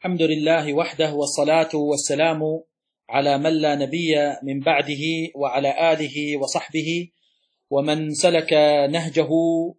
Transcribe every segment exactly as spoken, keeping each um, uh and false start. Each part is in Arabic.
الحمد لله وحده، والصلاة والسلام على من لا نبي من بعده، وعلى آله وصحبه ومن سلك نهجه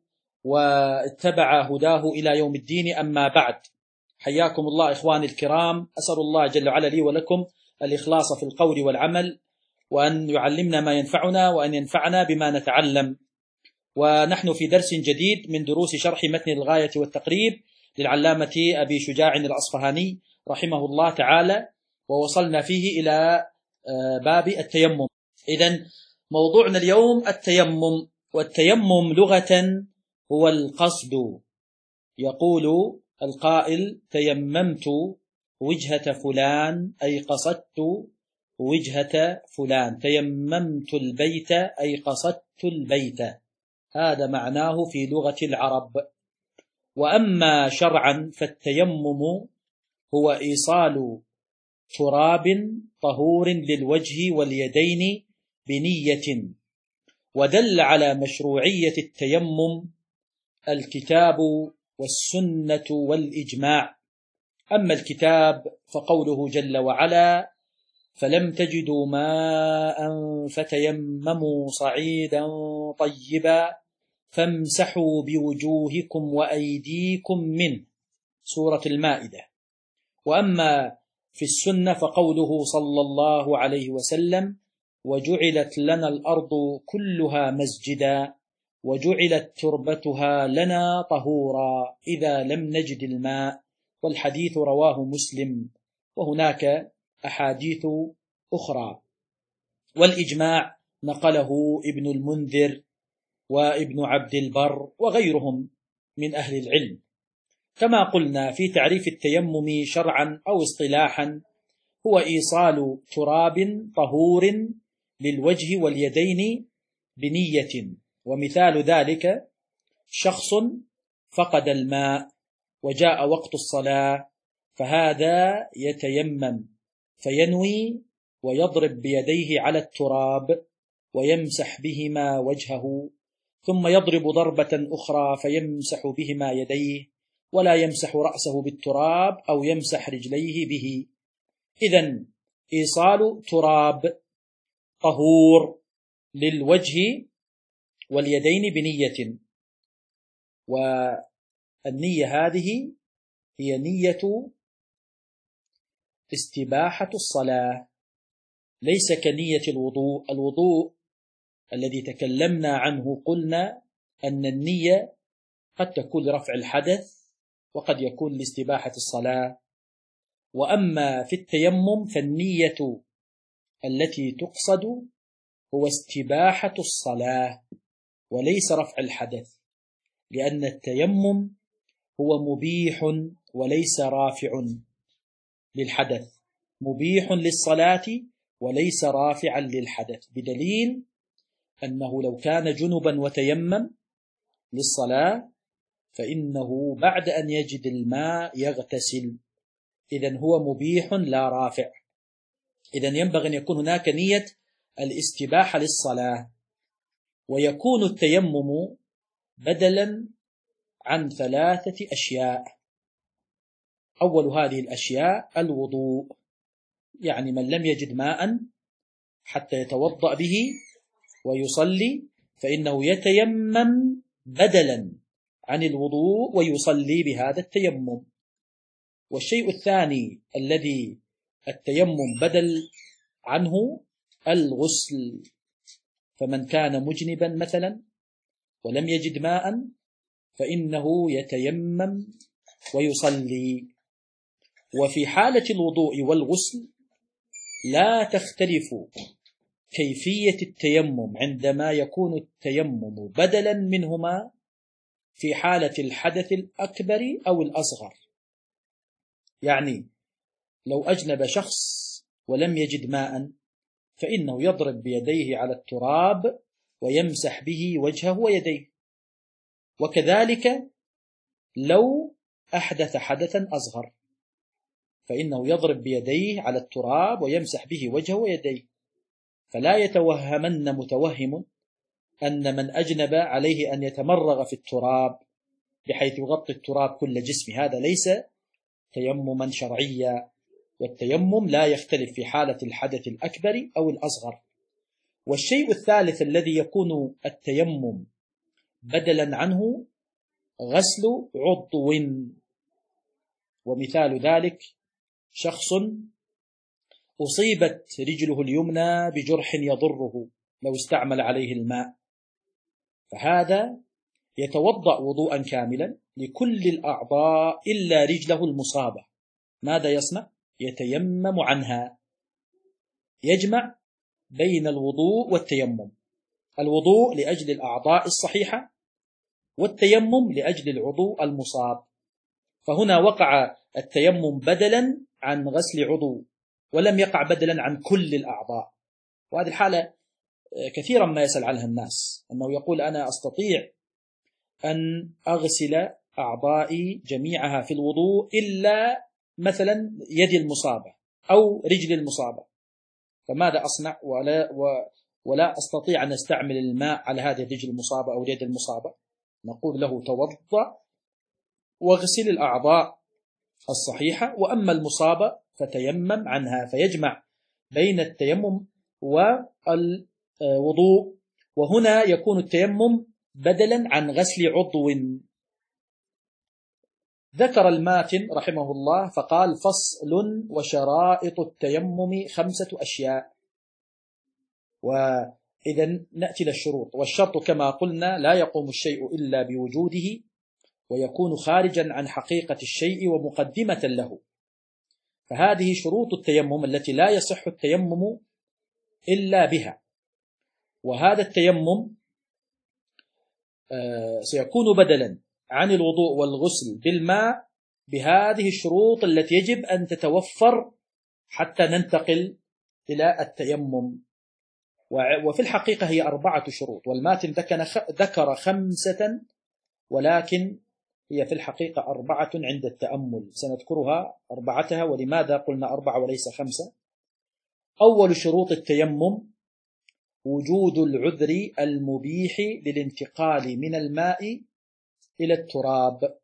واتبع هداه إلى يوم الدين. أما بعد، حياكم الله إخواني الكرام. أسأل الله جل وعلا لي ولكم الإخلاص في القول والعمل، وأن يعلمنا ما ينفعنا، وأن ينفعنا بما نتعلم. ونحن في درس جديد من دروس شرح متن الغاية والتقريب للعلامة أبي شجاع الأصفهاني رحمه الله تعالى، ووصلنا فيه إلى باب التيمم. إذن موضوعنا اليوم التيمم. والتيمم لغة هو القصد. يقول القائل: تيممت وجهة فلان، أي قصدت وجهة فلان. تيممت البيت، أي قصدت البيت. هذا معناه في لغة العرب. وأما شرعا فالتيمم هو إيصال تراب طهور للوجه واليدين بنية. ودل على مشروعية التيمم الكتاب والسنة والإجماع. أما الكتاب فقوله جل وعلا: فلم تجدوا ماء فتيمموا صعيدا طيبا فامسحوا بوجوهكم وأيديكم منه، سورة المائدة. وأما في السنة فقوله صلى الله عليه وسلم: وجعلت لنا الأرض كلها مسجدا وجعلت تربتها لنا طهورا إذا لم نجد الماء. والحديث رواه مسلم، وهناك أحاديث أخرى. والإجماع نقله ابن المنذر وابن عبد البر وغيرهم من أهل العلم. كما قلنا في تعريف التيمم شرعا أو اصطلاحا: هو إيصال تراب طهور للوجه واليدين بنية. ومثال ذلك: شخص فقد الماء وجاء وقت الصلاة، فهذا يتيمم فينوي ويضرب بيديه على التراب ويمسح بهما وجهه، ثم يضرب ضربة أخرى فيمسح بهما يديه، ولا يمسح رأسه بالتراب أو يمسح رجليه به. إذن إيصال تراب طهور للوجه واليدين بنية. والنية هذه هي نية استباحة الصلاة، ليس كنية الوضوء. الوضوء الذي تكلمنا عنه قلنا أن النية قد تكون لرفع الحدث وقد يكون لاستباحة الصلاة. وأما في التيمم فالنية التي تقصد هو استباحة الصلاة وليس رفع الحدث، لأن التيمم هو مبيح وليس رافع للحدث، مبيح للصلاة وليس رافعا للحدث، بدليل أنه لو كان جنبا وتيمم للصلاة فإنه بعد أن يجد الماء يغتسل. إذن هو مبيح لا رافع. إذن ينبغي أن يكون هناك نية الاستباحة للصلاة. ويكون التيمم بدلا عن ثلاثة أشياء. أول هذه الأشياء الوضوء، يعني من لم يجد ماء حتى يتوضأ به ويصلي فإنه يتيمم بدلا عن الوضوء ويصلي بهذا التيمم. والشيء الثاني الذي التيمم بدل عنه الغسل. فمن كان مجنبا مثلا ولم يجد ماء فإنه يتيمم ويصلي. وفي حالة الوضوء والغسل لا تختلف كيفية التيمم عندما يكون التيمم بدلا منهما في حالة الحدث الأكبر أو الأصغر. يعني لو أجنب شخص ولم يجد ماء فإنه يضرب بيديه على التراب ويمسح به وجهه ويديه. وكذلك لو أحدث حدثا أصغر فإنه يضرب بيديه على التراب ويمسح به وجهه ويديه. فلا يتوهمن متوهم أن من أجنب عليه أن يتمرغ في التراب بحيث يغطي التراب كل جسمه، هذا ليس تيمما شرعيا، والتيمم لا يختلف في حالة الحدث الأكبر أو الأصغر. والشيء الثالث الذي يكون التيمم بدلا عنه غسل عضو، ومثال ذلك شخص أصيبت رجله اليمنى بجرح يضره لو استعمل عليه الماء، فهذا يتوضأ وضوءا كاملا لكل الأعضاء إلا رجله المصابة. ماذا يصنع؟ يتيمم عنها، يجمع بين الوضوء والتيمم، الوضوء لأجل الأعضاء الصحيحة والتيمم لأجل العضو المصاب. فهنا وقع التيمم بدلا عن غسل عضو، ولم يقع بدلا عن كل الأعضاء. وهذه الحالة كثيرا ما يسأل عنها الناس، أنه يقول أنا أستطيع أن أغسل أعضائي جميعها في الوضوء إلا مثلا يدي المصابة أو رجل المصابة، فماذا أصنع ولا, ولا أستطيع أن أستعمل الماء على هذه الرجل المصابة أو اليد المصابة؟ نقول له توضأ واغسل الأعضاء الصحيحة، وأما المصابة فتيمم عنها، فيجمع بين التيمم والوضوء. وهنا يكون التيمم بدلا عن غسل عضو. ذكر الماتن رحمه الله فقال: فصل وشرائط التيمم خمسة أشياء. وإذا نأتي للشروط. والشرط كما قلنا لا يقوم الشيء إلا بوجوده، ويكون خارجا عن حقيقة الشيء ومقدمة له. فهذه شروط التيمم التي لا يصح التيمم إلا بها. وهذا التيمم سيكون بدلا عن الوضوء والغسل بالماء بهذه الشروط التي يجب أن تتوفر حتى ننتقل إلى التيمم. وفي الحقيقة هي أربعة شروط، والماتن ذكر خمسة، ولكن هي في الحقيقة أربعة عند التأمل، سنذكرها أربعتها. ولماذا قلنا أربعة وليس خمسة؟ أول شروط التيمم وجود العذر المبيح للانتقال من الماء إلى التراب.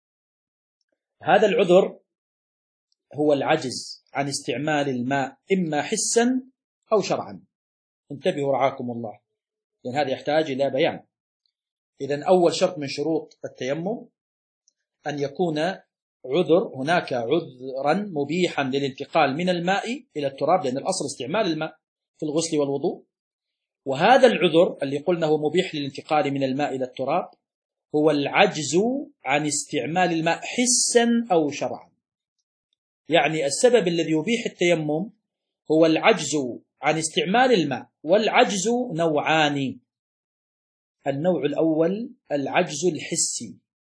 هذا العذر هو العجز عن استعمال الماء إما حسا أو شرعا. انتبهوا رعاكم الله، لأن هذا يحتاج إلى بيان. إذن أول شرط من شروط التيمم أن يكون عذر، هناك عذرا مبيحا للانتقال من الماء إلى التراب، لأن الأصل استعمال الماء في الغسل والوضوء. وهذا العذر اللي قلنا هو مبيح للانتقال من الماء إلى التراب هو العجز عن استعمال الماء حسا أو شرعا. يعني السبب الذي يبيح التيمم هو العجز عن استعمال الماء، والعجز نوعان. النوع الأول العجز الحسي،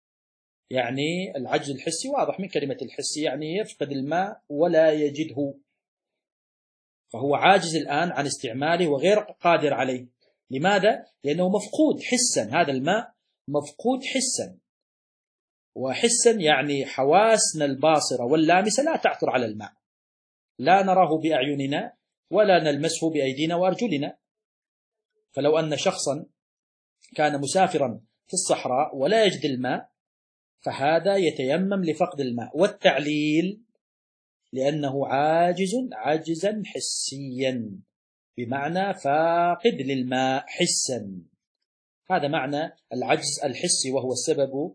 يعني العجز الحسي واضح من كلمة الحسي، يعني يفقد الماء ولا يجده، فهو عاجز الآن عن استعماله وغير قادر عليه. لماذا؟ لأنه مفقود حسا، هذا الماء مفقود حسا. وحسا يعني حواسنا الباصرة واللامسة لا تعثر على الماء، لا نراه بأعيننا ولا نلمسه بأيدينا وأرجلنا. فلو أن شخصا كان مسافرا في الصحراء ولا يجد الماء فهذا يتيمم لفقد الماء، والتعليل لأنه عاجز عجزا حسيا، بمعنى فاقد للماء حسا. هذا معنى العجز الحسي، وهو السبب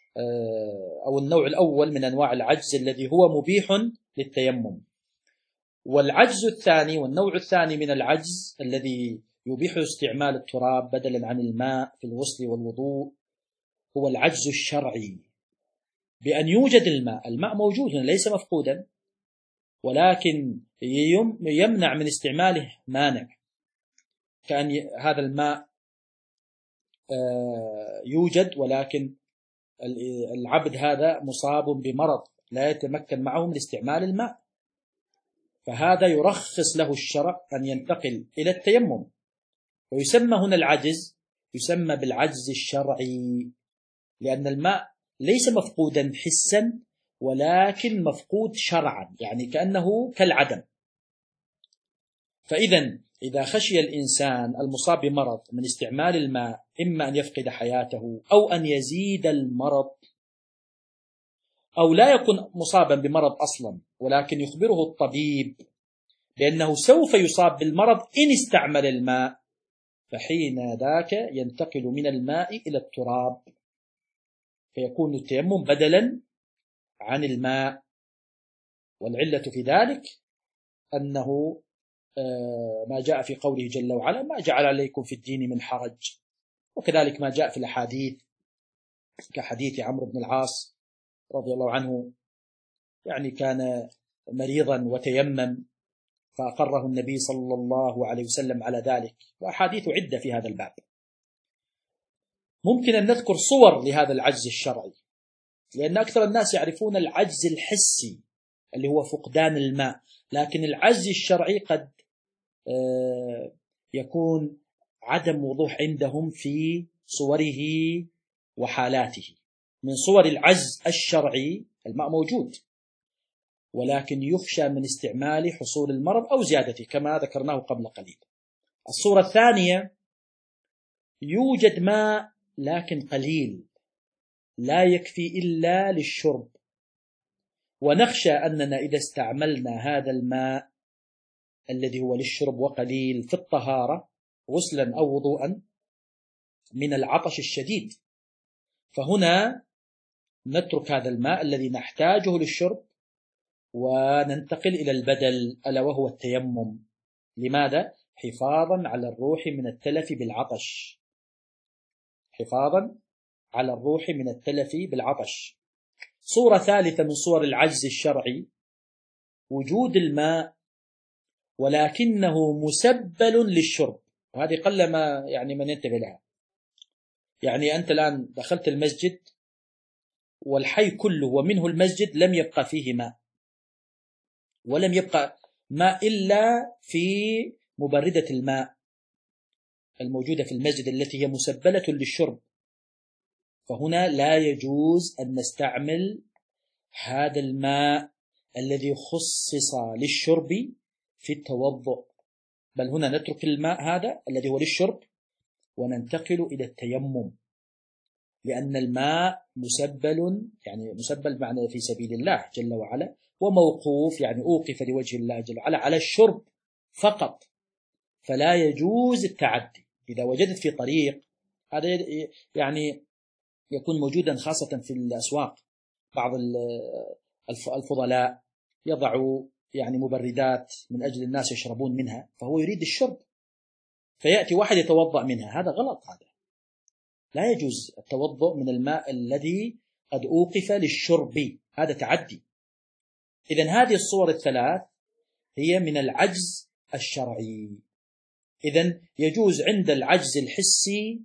أو النوع الأول من أنواع العجز الذي هو مبيح للتيمم. والعجز الثاني والنوع الثاني من العجز الذي يبيح استعمال التراب بدلا عن الماء في الغسل والوضوء هو العجز الشرعي، بأن يوجد الماء، الماء موجود ليس مفقودا، ولكن يمنع من استعماله مانع، كأن هذا الماء يوجد ولكن العبد هذا مصاب بمرض لا يتمكن معه من استعمال الماء، فهذا يرخص له الشرع أن ينتقل إلى التيمم. ويسمى هنا العجز يسمى بالعجز الشرعي، لأن الماء ليس مفقودا حسا ولكن مفقود شرعا، يعني كأنه كالعدم. فإذا إذا خشي الإنسان المصاب بمرض من استعمال الماء إما أن يفقد حياته أو أن يزيد المرض أو لا يكون مصابا بمرض أصلا، ولكن يخبره الطبيب بأنه سوف يصاب بالمرض إن استعمل الماء، فحين ذاك ينتقل من الماء إلى التراب، فيكون التيمم بدلا عن الماء. والعلة في ذلك أنه ما جاء في قوله جل وعلا: ما جعل عليكم في الدين من حرج. وكذلك ما جاء في الأحاديث كحديث عمرو بن العاص رضي الله عنه، يعني كان مريضا وتيمم فأقره النبي صلى الله عليه وسلم على ذلك، وأحاديث عدة في هذا الباب. ممكن أن نذكر صور لهذا العجز الشرعي، لأن أكثر الناس يعرفون العجز الحسي اللي هو فقدان الماء، لكن العجز الشرعي قد يكون عدم وضوح عندهم في صوره وحالاته. من صور العجز الشرعي الماء موجود، ولكن يخشى من استعمال حصول المرض أو زيادته كما ذكرناه قبل قليل. الصورة الثانية: يوجد ماء لكن قليل لا يكفي إلا للشرب، ونخشى أننا إذا استعملنا هذا الماء الذي هو للشرب وقليل في الطهارة غسلا أو وضوءا من العطش الشديد، فهنا نترك هذا الماء الذي نحتاجه للشرب وننتقل إلى البدل ألا وهو التيمم. لماذا؟ حفاظا على الروح من التلف بالعطش، حفاظا على الروح من التلف بالعطش. صورة ثالثة من صور العجز الشرعي: وجود الماء ولكنه مسبل للشرب، وهذه قلما يعني من ينتبه لها. يعني أنت الآن دخلت المسجد والحي كله ومنه المسجد لم يبقى فيه ماء، ولم يبقى ماء إلا في مبردة الماء الموجودة في المسجد التي هي مسبلة للشرب، فهنا لا يجوز أن نستعمل هذا الماء الذي خصص للشرب في التوضؤ، بل هنا نترك الماء هذا الذي هو للشرب وننتقل إلى التيمم، لأن الماء مسبل، يعني مسبل معنى في سبيل الله جل وعلا، وموقوف يعني أوقف لوجه الله جل وعلا على الشرب فقط، فلا يجوز التعدي. إذا وجدت في طريق، هذا يعني يكون موجودا خاصة في الأسواق، بعض الفضلاء يضعوا يعني مبردات من أجل الناس يشربون منها، فهو يريد الشرب، فيأتي واحد يتوضأ منها، هذا غلط، هذا لا يجوز التوضؤ من الماء الذي قد أوقف للشرب، هذا تعدي. إذن هذه الصور الثلاث هي من العجز الشرعي. إذن يجوز عند العجز الحسي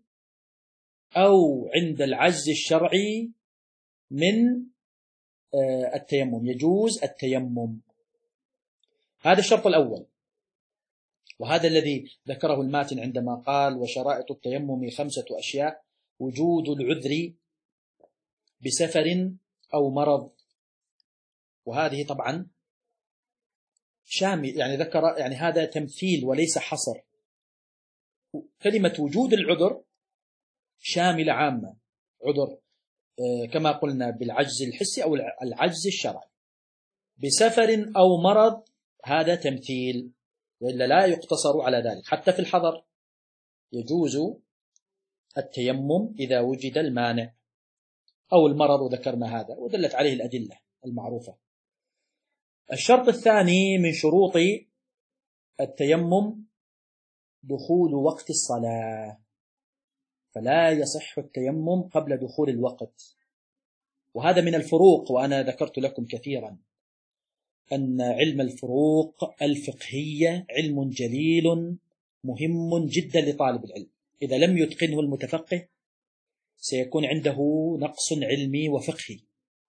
أو عند العجز الشرعي من التيمم، يجوز التيمم. هذا الشرط الأول، وهذا الذي ذكره الماتن عندما قال: وشرائط التيمم خمسة أشياء: وجود العذر بسفر أو مرض. وهذه طبعا شامل، يعني ذكر يعني هذا تمثيل وليس حصر. كلمة وجود العذر شاملة عامة، عذر كما قلنا بالعجز الحسي أو العجز الشرعي. بسفر أو مرض هذا تمثيل، وإلا لا يقتصر على ذلك. حتى في الحضر يجوز التيمم إذا وجد المانع أو المرض، وذكرنا هذا ودلت عليه الأدلة المعروفة. الشرط الثاني من شروط التيمم دخول وقت الصلاة، فلا يصح التيمم قبل دخول الوقت. وهذا من الفروق، وأنا ذكرت لكم كثيرا أن علم الفروق الفقهية علم جليل مهم جدا لطالب العلم، إذا لم يتقنه المتفقه سيكون عنده نقص علمي وفقهي.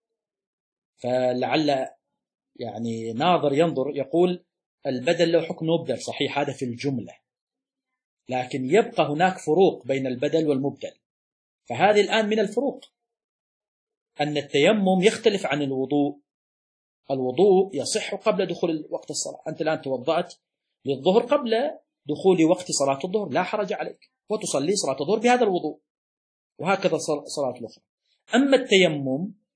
فلعل يعني ناظر ينظر يقول البدل له حكم مبدل، صحيح هذا في الجملة، لكن يبقى هناك فروق بين البدل والمبدل. فهذه الآن من الفروق أن التيمم يختلف عن الوضوء. الوضوء يصح قبل دخول وقت الصلاة، أنت الآن توضأت للظهر قبل دخول وقت صلاة الظهر لا حرج عليك، وتصلي صلاة الظهر بهذا الوضوء، وهكذا صلاة الأخرى. أما التيمم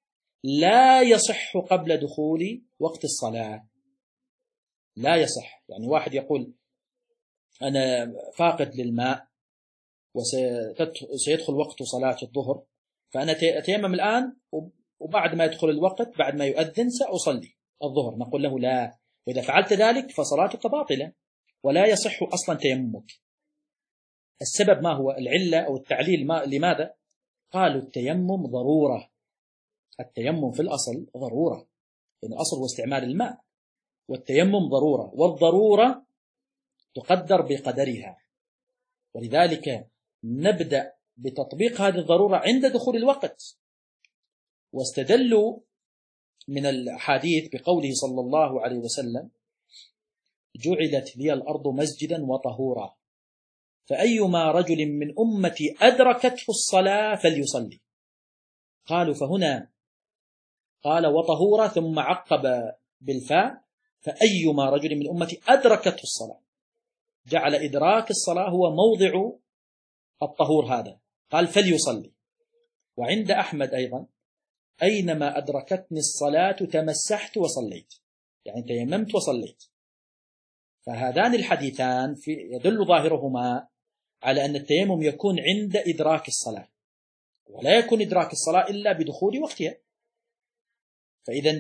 لا يصح قبل دخول وقت الصلاة، لا يصح. يعني واحد يقول أنا فاقد للماء وسيدخل وقت صلاة الظهر، فأنا أتيمم الآن وبعد ما يدخل الوقت بعد ما يؤذن سأصلي الظهر. نقول له لا، وإذا فعلت ذلك فصلاتك باطلة ولا يصح أصلا تيممك. السبب ما هو؟ العلة أو التعليل ما لماذا؟ قالوا التيمم ضرورة. التيمم في الأصل ضرورة، يعني الأصل هو استعمال الماء، والتيمم ضرورة، والضرورة تقدر بقدرها. ولذلك نبدأ بتطبيق هذه الضرورة عند دخول الوقت. واستدلوا من الحديث بقوله صلى الله عليه وسلم جعلت لي الأرض مسجدا وطهورا فأيما رجل من أمتي أدركته الصلاة فليصلي. قالوا فهنا قال وطهورا ثم عقب بالفاء فأيما رجل من أمتي أدركته الصلاة، جعل إدراك الصلاة هو موضع الطهور هذا، قال فليصلي. وعند أحمد أيضا أينما أدركتني الصلاة تمسحت وصليت، يعني تيممت وصليت. فهذان الحديثان في يدل ظاهرهما على أن التيمم يكون عند إدراك الصلاة، ولا يكون إدراك الصلاة إلا بدخول وقتها. فإذا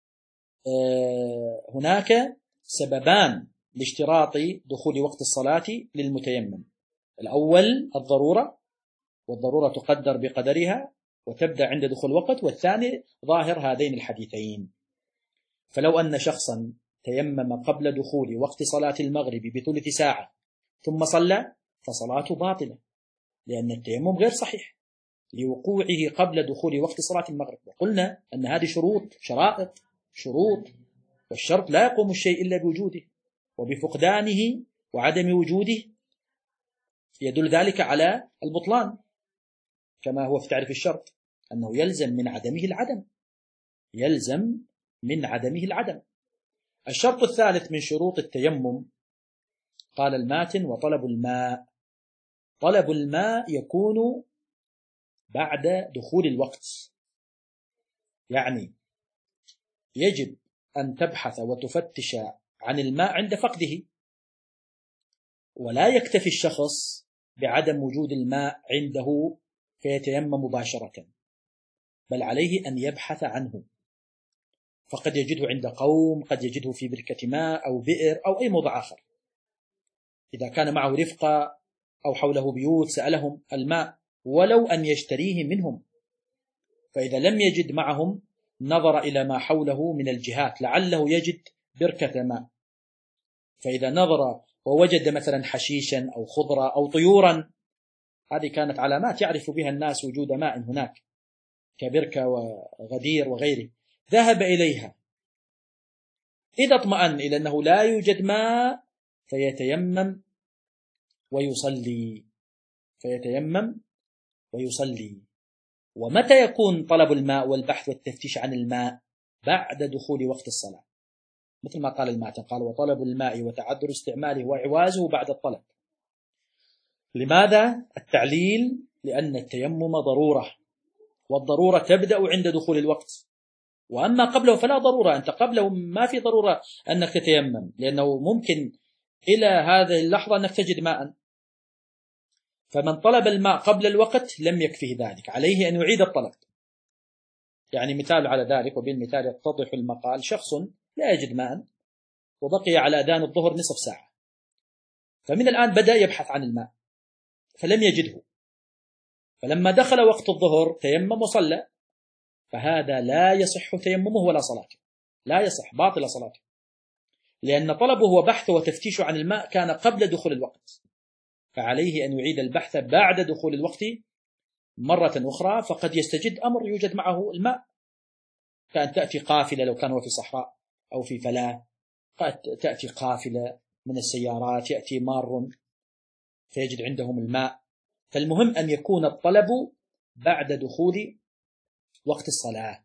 هناك سببان لاشتراط دخول وقت الصلاة للمتيمم: الأول الضرورة، والضرورة تقدر بقدرها وتبدأ عند دخول الوقت، والثاني ظاهر هذين الحديثين. فلو أن شخصا تيمم قبل دخول وقت صلاة المغرب بثلث ساعة ثم صلى فصلاته باطلة، لأن التيمم غير صحيح لوقوعه قبل دخول وقت صلاة المغرب. وقلنا أن هذه شروط شرائط شروط، والشرط لا يقوم الشيء إلا بوجوده، وبفقدانه وعدم وجوده يدل ذلك على البطلان، كما هو في تعريف الشرط أنه يلزم من عدمه العدم، يلزم من عدمه العدم. الشرط الثالث من شروط التيمم قال الماتن وطلب الماء. طلب الماء يكون بعد دخول الوقت، يعني يجب أن تبحث وتفتش عن الماء عند فقده، ولا يكتفي الشخص بعدم وجود الماء عنده فيتيمم مباشرة، بل عليه أن يبحث عنه، فقد يجده عند قوم، قد يجده في بركة ماء أو بئر أو أي موضع آخر. إذا كان معه رفقة أو حوله بيوت سألهم الماء ولو أن يشتريه منهم، فإذا لم يجد معهم نظر إلى ما حوله من الجهات لعله يجد بركة ماء، فإذا نظر ووجد مثلا حشيشا أو خضرة أو طيورا، هذه كانت علامات يعرف بها الناس وجود ماء هناك كبركة وغدير وغيره، ذهب إليها. إذا اطمأن إلى أنه لا يوجد ماء فيتيمم ويصلي فيتيمم ويصلي. ومتى يكون طلب الماء والبحث والتفتيش عن الماء؟ بعد دخول وقت الصلاة، مثل ما قال الماتن، قال وطلب الماء وتعذر استعماله وإعوازه بعد الطلب. لماذا؟ التعليل لأن التيمم ضرورة، والضرورة تبدأ عند دخول الوقت، وأما قبله فلا ضرورة. أنت قبله ما في ضرورة أنك تتيمم، لأنه ممكن إلى هذه اللحظة أنك تجد ماء، فمن طلب الماء قبل الوقت لم يكفيه ذلك، عليه أن يعيد الطلب. يعني مثال على ذلك وبالمثال يتضح المقال: شخص لا يجد ماء وبقي على أذان الظهر نصف ساعة، فمن الآن بدأ يبحث عن الماء فلم يجده، فلما دخل وقت الظهر تيمم وصلى، فهذا لا يصح تيممه ولا صلاته، لا يصح، باطل صلاته، لأن طلبه وبحثه وتفتيشه عن الماء كان قبل دخول الوقت، فعليه أن يعيد البحث بعد دخول الوقت مرة أخرى. فقد يستجد أمر يوجد معه الماء، كأن تأتي قافلة لو كان في صحراء أو في فلاة، قد تأتي قافلة من السيارات يأتي مار فيجد عندهم الماء. فالمهم أن يكون الطلب بعد دخول وقت الصلاة.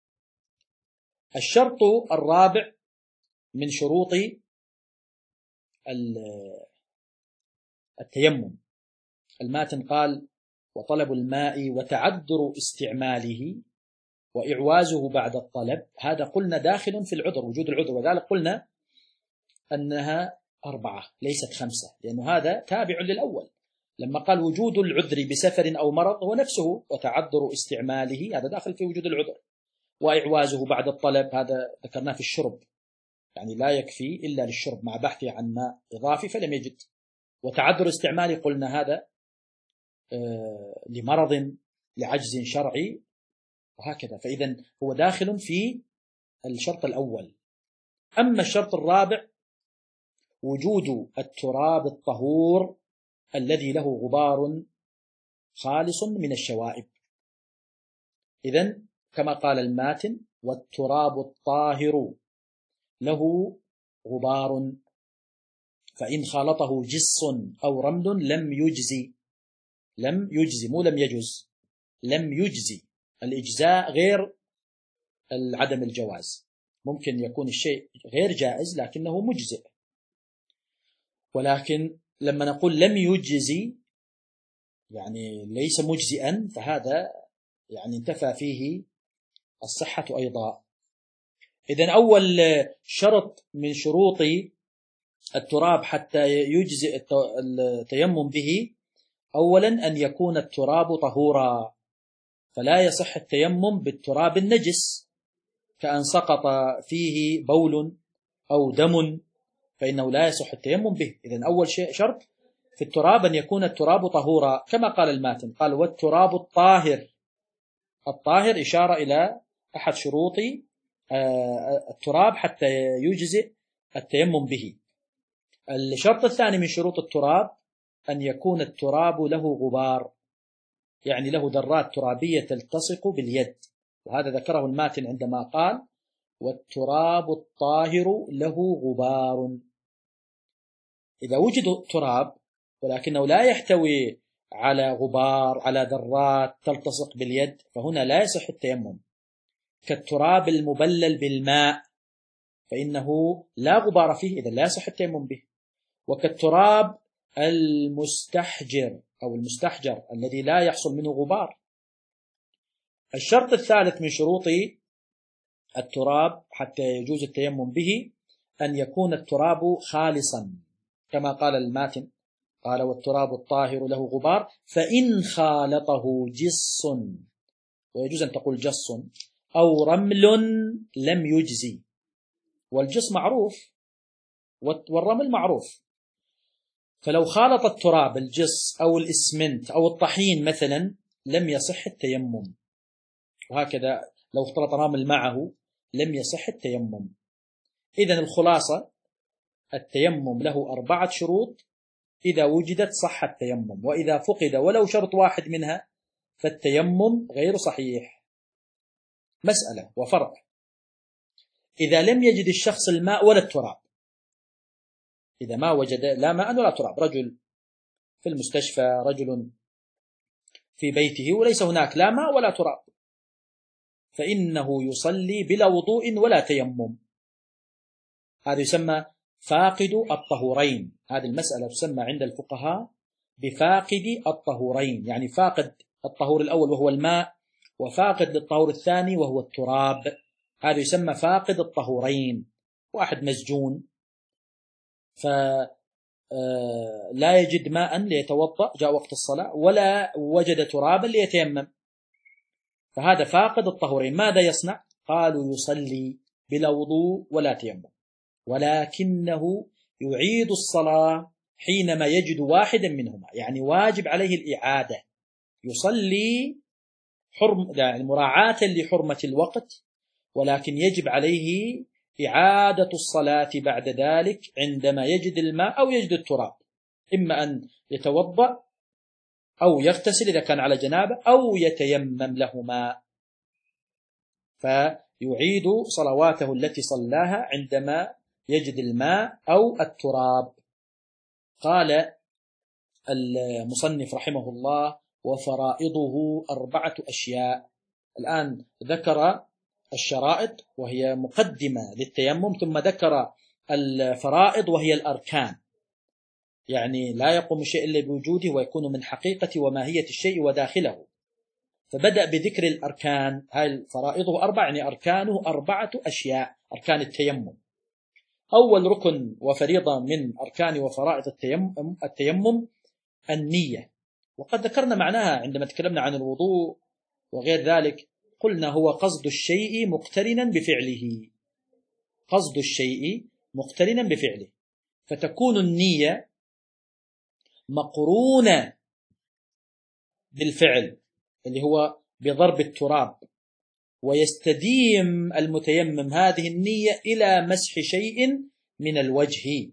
الشرط الرابع من شروط التيمم، الماتن قال وطلب الماء وتعذر استعماله وإعوازه بعد الطلب، هذا قلنا داخل في العذر، وجود العذر، وذلك قلنا أنها أربعة ليست خمسة، لأنه هذا تابع للأول. لما قال وجود العذر بسفر أو مرض هو نفسه، وتعذر استعماله هذا داخل في وجود العذر. وإعوازه بعد الطلب هذا ذكرناه في الشرب، يعني لا يكفي إلا للشرب مع بحثه عن ماء إضافي فلم يجد. وتعذر استعماله قلنا هذا لمرض، لعجز شرعي، وهكذا. فإذا هو داخل في الشرط الأول. أما الشرط الرابع وجود التراب الطهور الذي له غبار خالص من الشوائب. إذن كما قال الماتن: والتراب الطاهر له غبار فإن خالطه جص أو رمل لم يجزي. لم يجزي، مو لم يجز، لم يجزي. الإجزاء غير عدم الجواز، ممكن يكون الشيء غير جائز لكنه مجزئ. ولكن لما نقول لم يجزي يعني ليس مجزئا، فهذا يعني انتفى فيه الصحة أيضا. إذن أول شرط من شروط التراب حتى يجزئ التيمم به أولا أن يكون التراب طهورا، فلا يصح التيمم بالتراب النجس، كأن سقط فيه بول أو دم فإنه لا يصح التيمم به. إذن أول شيء شرط في التراب أن يكون التراب طهورا، كما قال الماتن قال: والتراب الطاهر. الطاهر إشارة إلى أحد شروط التراب حتى يجزئ التيمم به. الشرط الثاني من شروط التراب أن يكون التراب له غبار، يعني له ذرات ترابية تلتصق باليد، وهذا ذكره الماتن عندما قال: والتراب الطاهر له غبار. إذا وجد تراب ولكنه لا يحتوي على غبار، على ذرات تلتصق باليد، فهنا لا يصح التيمم. كالتراب المبلل بالماء فإنه لا غبار فيه، إذا لا يصح التيمم به. وكالتراب المستحجر أو المستحجر الذي لا يحصل منه غبار. الشرط الثالث من شروط التراب حتى يجوز التيمم به أن يكون التراب خالصا، كما قال الماتن قال: والتراب الطاهر له غبار فإن خالطه جص، ويجوز أن تقول جص، أو رمل لم يجزي. والجص معروف والرمل معروف، فلو خالط التراب الجص أو الإسمنت أو الطحين مثلا لم يصح التيمم، وهكذا لو اختلط رمل معه لم يصح التيمم. إذن الخلاصة التيمم له أربعة شروط، إذا وجدت صح التيمم، وإذا فقد ولو شرط واحد منها فالتيمم غير صحيح. مسألة وفرق: إذا لم يجد الشخص الماء ولا التراب، إذا ما وجد لا ماء ولا تراب، رجل في المستشفى، رجل في بيته وليس هناك لا ماء ولا تراب، فإنه يصلي بلا وضوء ولا تيمم. هذا يسمى فاقد الطهورين. هذه المسألة تسمى عند الفقهاء بفاقد الطهورين، يعني فاقد الطهور الأول وهو الماء، وفاقد للطهور الثاني وهو التراب. هذا يسمى فاقد الطهورين. واحد مسجون فلا يجد ماء ليتوضأ، جاء وقت الصلاة، ولا وجد ترابا ليتيمم، فهذا فاقد الطهورين. ماذا يصنع؟ قالوا يصلي بلا وضوء ولا تيمم، ولكنه يعيد الصلاة حينما يجد واحدا منهما، يعني واجب عليه الإعادة. يصلي حرم يعني مراعاة لحرمة الوقت، ولكن يجب عليه إعادة الصلاة بعد ذلك عندما يجد الماء أو يجد التراب، إما أن يتوضأ أو يغتسل إذا كان على جنابه أو يتيمم لهما، فيعيد صلواته التي صلاها عندما يجد الماء أو التراب. قال المصنف رحمه الله: وفرائضه أربعة أشياء. الآن ذكر الشرائط وهي مقدمة للتيمم، ثم ذكر الفرائض وهي الأركان، يعني لا يقوم الشيء إلا بوجوده ويكون من حقيقة وماهية الشيء وداخله. فبدأ بذكر الأركان. هاي فرائضه أربع، يعني أركانه أربعة أشياء، أركان التيمم. أول ركن وفريضة من أركان وفرائض التيمم, التيمم النية، وقد ذكرنا معناها عندما تكلمنا عن الوضوء وغير ذلك. قلنا هو قصد الشيء مقترنا بفعله، قصد الشيء مقترنا بفعله، فتكون النية مقرونة بالفعل اللي هو بضرب التراب، ويستديم المتيمم هذه النية إلى مسح شيء من الوجه،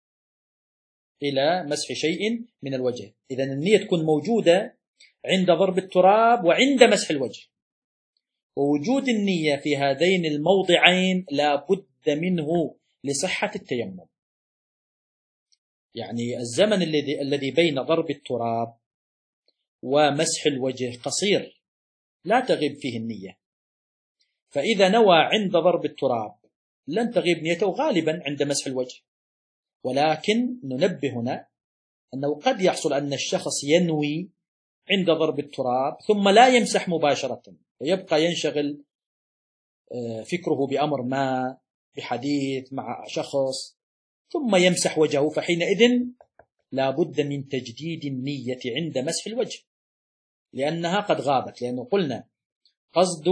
إلى مسح شيء من الوجه. إذن النية تكون موجودة عند ضرب التراب وعند مسح الوجه، ووجود النية في هذين الموضعين لا بد منه لصحة التيمم. يعني الزمن الذي الذي بين ضرب التراب ومسح الوجه قصير لا تغيب فيه النية، فإذا نوى عند ضرب التراب لن تغيب نيته غالبا عند مسح الوجه. ولكن ننبه هنا أنه قد يحصل أن الشخص ينوي عند ضرب التراب ثم لا يمسح مباشرة، ويبقى ينشغل فكره بأمر ما، بحديث مع شخص، ثم يمسح وجهه، فحينئذ لا بد من تجديد النية عند مسح الوجه لأنها قد غابت. لأنه قلنا قصد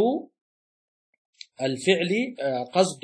الفعل، قصد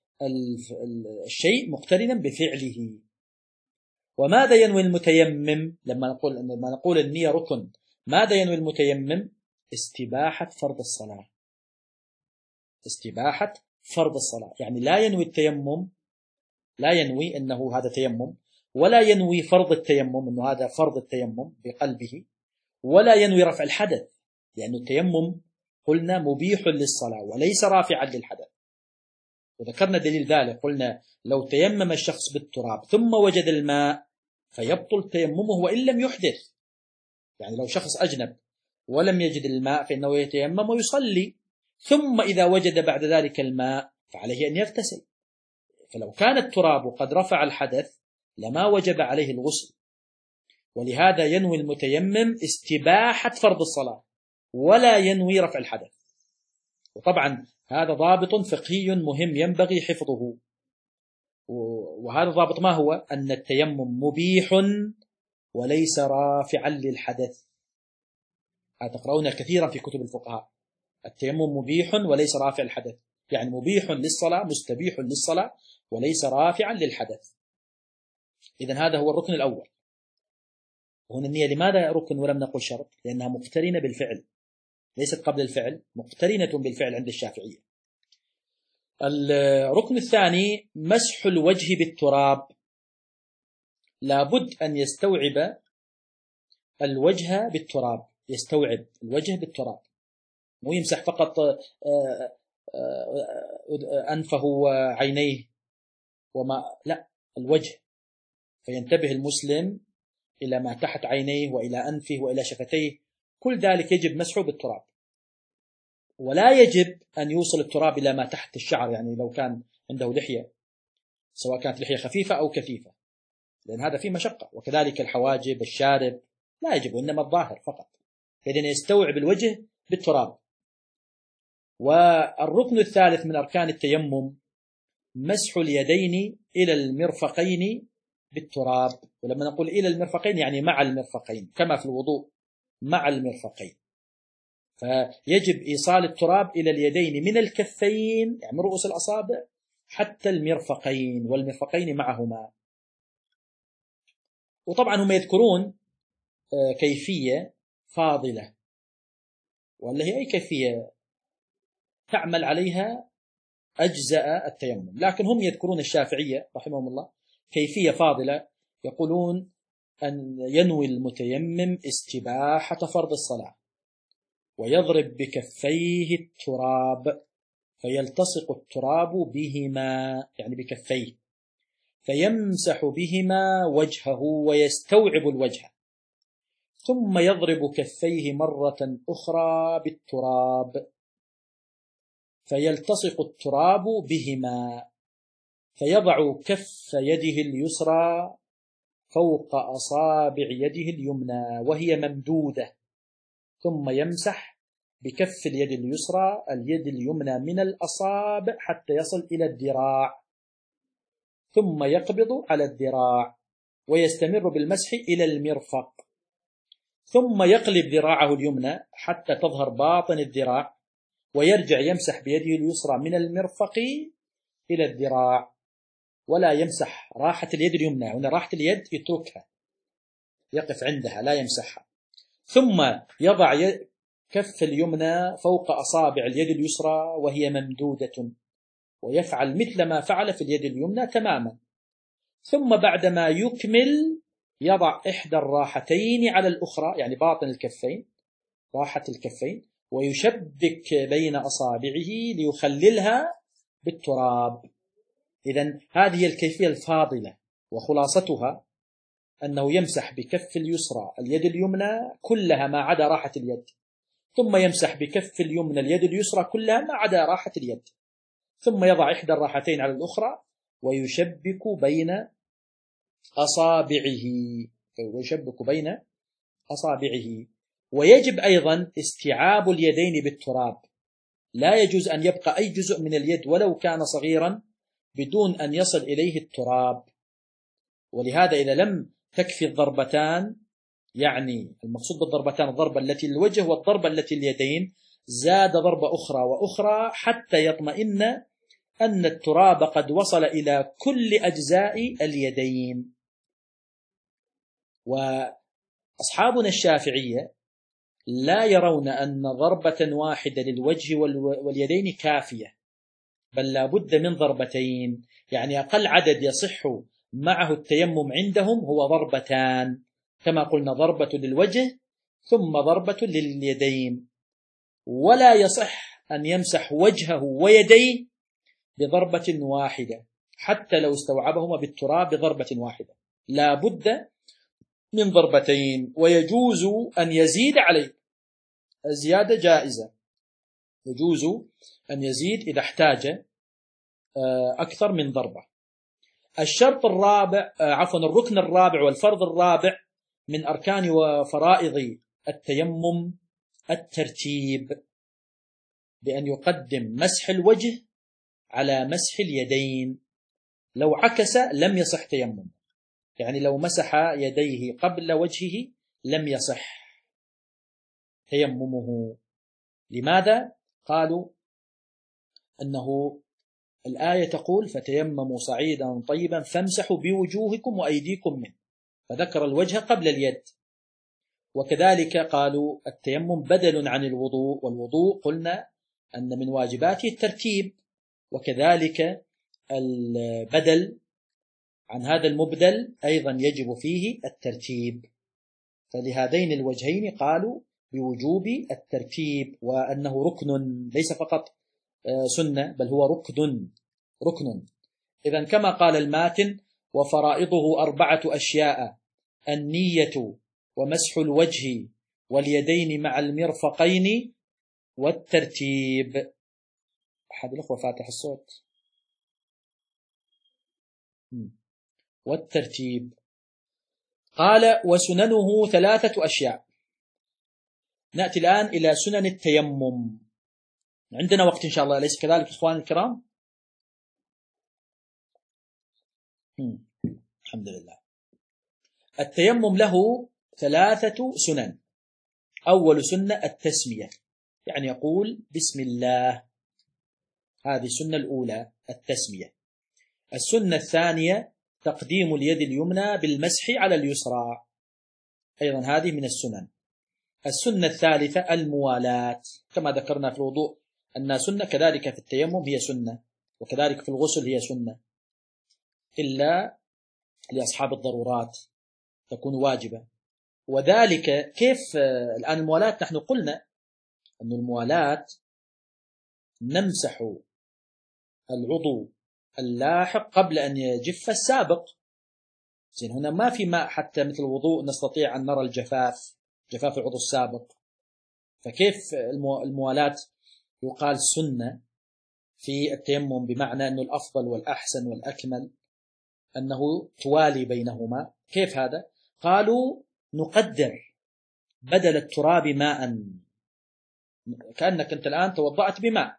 الشيء مقترنا بفعله. وماذا ينوي المتيمم لما نقول لما نقول النية ركن؟ ماذا ينوي المتيمم؟ استباحة فرض الصلاة، استباحة فرض الصلاة. يعني لا ينوي التيمم، لا ينوي أنه هذا تيمم، ولا ينوي فرض التيمم أنه هذا فرض التيمم بقلبه، ولا ينوي رفع الحدث، لأن التيمم قلنا مبيح للصلاة وليس رافعا للحدث. وذكرنا دليل ذلك، قلنا لو تيمم الشخص بالتراب ثم وجد الماء فيبطل تيممه وإن لم يحدث. يعني لو شخص أجنب ولم يجد الماء فإنه يتيمم ويصلي، ثم إذا وجد بعد ذلك الماء فعليه أن يغتسل. فلو كان التراب قد رفع الحدث لما وجب عليه الغسل. ولهذا ينوي المتيمم استباحة فرض الصلاة ولا ينوي رفع الحدث. وطبعا هذا ضابط فقهي مهم ينبغي حفظه. وهذا الضابط ما هو؟ أن التيمم مبيح وليس رافعا للحدث. هذا تقرؤون كثيرا في كتب الفقهاء، التيمم مبيح وليس رافع الحدث، يعني مبيح للصلاة، مستبيح للصلاة، وليس رافعا للحدث. إذن هذا هو الركن الأول. وهنا النية لماذا ركن ولم نقل شرط؟ لأنها مقترنة بالفعل، ليست قبل الفعل، مقترنة بالفعل عند الشافعية. الركن الثاني مسح الوجه بالتراب. لابد أن يستوعب الوجه بالتراب، يستوعب الوجه بالتراب، مو يمسح فقط أنفه وعينيه وما، لا، الوجه. فينتبه المسلم إلى ما تحت عينيه وإلى أنفه وإلى شفتيه، كل ذلك يجب مسحه بالتراب. ولا يجب أن يوصل التراب إلى ما تحت الشعر، يعني لو كان عنده لحية، سواء كانت لحية خفيفة أو كثيفة، لأن هذا فيه مشقة. وكذلك الحواجب، الشارب، لا يجب، إنما الظاهر فقط. فإذن يستوعب الوجه بالتراب. والركن الثالث من أركان التيمم مسح اليدين إلى المرفقين بالتراب. ولما نقول إلى المرفقين يعني مع المرفقين، كما في الوضوء مع المرفقين. فيجب إيصال التراب إلى اليدين من الكفين، يعني من رؤوس الأصابع حتى المرفقين، والمرفقين معهما. وطبعا هم يذكرون كيفية فاضلة، ولا هي أي كيفية تعمل عليها أجزاء التيمم، لكن هم يذكرون الشافعية رحمهم الله كيفية فاضلة، يقولون أن ينوي المتيمم استباحة فرض الصلاة ويضرب بكفيه التراب فيلتصق التراب بهما، يعني بكفيه، فيمسح بهما وجهه ويستوعب الوجه، ثم يضرب كفيه مرة أخرى بالتراب فيلتصق التراب بهما، فيضع كف يده اليسرى فوق أصابع يده اليمنى وهي ممدودة، ثم يمسح بكف اليد اليسرى اليد اليمنى من الأصابع حتى يصل إلى الذراع، ثم يقبض على الذراع ويستمر بالمسح إلى المرفق، ثم يقلب ذراعه اليمنى حتى تظهر باطن الذراع، ويرجع يمسح بيده اليسرى من المرفق إلى الذراع، ولا يمسح راحة اليد اليمنى، هنا راحة اليد يتركها يقف عندها لا يمسحها، ثم يضع كف اليمنى فوق أصابع اليد اليسرى وهي ممدودة، ويفعل مثل ما فعل في اليد اليمنى تماما، ثم بعدما يكمل يضع إحدى الراحتين على الأخرى، يعني باطن الكفين راحة الكفين، ويشبك بين أصابعه ليخللها بالتراب. إذن هذه الكيفية الفاضلة، وخلاصتها أنه يمسح بكف اليسرى اليد اليمنى كلها ما عدا راحة اليد، ثم يمسح بكف اليمنى اليد اليسرى كلها ما عدا راحة اليد، ثم يضع إحدى الراحتين على الأخرى ويشبك بين أصابعه ويشبك بين أصابعه. ويجب أيضا استيعاب اليدين بالتراب، لا يجوز أن يبقى أي جزء من اليد ولو كان صغيرا بدون أن يصل إليه التراب. ولهذا إذا لم تكفي الضربتان، يعني المقصود بالضربتان الضربة التي للوجه والضربة التي لليدين، زاد ضربة أخرى وأخرى حتى يطمئن أن التراب قد وصل إلى كل أجزاء اليدين. وأصحابنا الشافعية لا يرون أن ضربة واحدة للوجه واليدين كافية، بل لا بد من ضربتين، يعني أقل عدد يصح معه التيمم عندهم هو ضربتان، كما قلنا ضربة للوجه ثم ضربة لليدين. ولا يصح أن يمسح وجهه ويديه بضربة واحدة حتى لو استوعبهما بالتراب بضربة واحدة، لا بد من ضربتين، ويجوز أن يزيد عليه، الزيادة جائزة، يجوز أن يزيد إذا احتاج أكثر من ضربة. الشرط الرابع عفوا الركن الرابع والفرض الرابع من أركان وفرائض التيمم الترتيب، بأن يقدم مسح الوجه على مسح اليدين، لو عكس لم يصح تيمم، يعني لو مسح يديه قبل وجهه لم يصح تيممه. لماذا؟ قالوا أنه الآية تقول فتيمموا صعيدا طيبا فامسحوا بوجوهكم وأيديكم منه، فذكر الوجه قبل اليد. وكذلك قالوا التيمم بدل عن الوضوء، والوضوء قلنا أن من واجباته الترتيب، وكذلك البدل عن هذا المبدل أيضا يجب فيه الترتيب، فلهذين الوجهين قالوا بوجوب الترتيب، وأنه ركن ليس فقط سنة بل هو ركن ركن. إذن كما قال الماتن وفرائضه أربعة أشياء: النية ومسح الوجه واليدين مع المرفقين والترتيب. أحد الأخوة فاتح الصوت. والترتيب. قال وسننه ثلاثة أشياء. نأتي الآن إلى سنن التيمم، عندنا وقت إن شاء الله، أليس كذلك إخواني الكرام؟ الحمد لله. التيمم له ثلاثة سنن. أول سنة التسمية، يعني يقول بسم الله، هذه السنة الأولى التسمية. السنة الثانية تقديم اليد اليمنى بالمسح على اليسرى، أيضا هذه من السنن. السنة الثالثة الموالاة، كما ذكرنا في الوضوء أنها سنة، كذلك في التيمم هي سنة، وكذلك في الغسل هي سنة، إلا لأصحاب الضرورات تكون واجبة. وذلك كيف الآن الموالاة؟ نحن قلنا أن الموالاة نمسح العضو اللاحق قبل أن يجف السابق. زين، هنا ما في ماء حتى مثل الوضوء نستطيع أن نرى الجفاف، جفاف العضو السابق، فكيف الموالاة يقال سنة في التيمم؟ بمعنى أنه الأفضل والأحسن والأكمل أنه توالي بينهما. كيف هذا؟ قالوا نقدر بدل التراب ماء، كأنك أنت الآن توضأت بماء.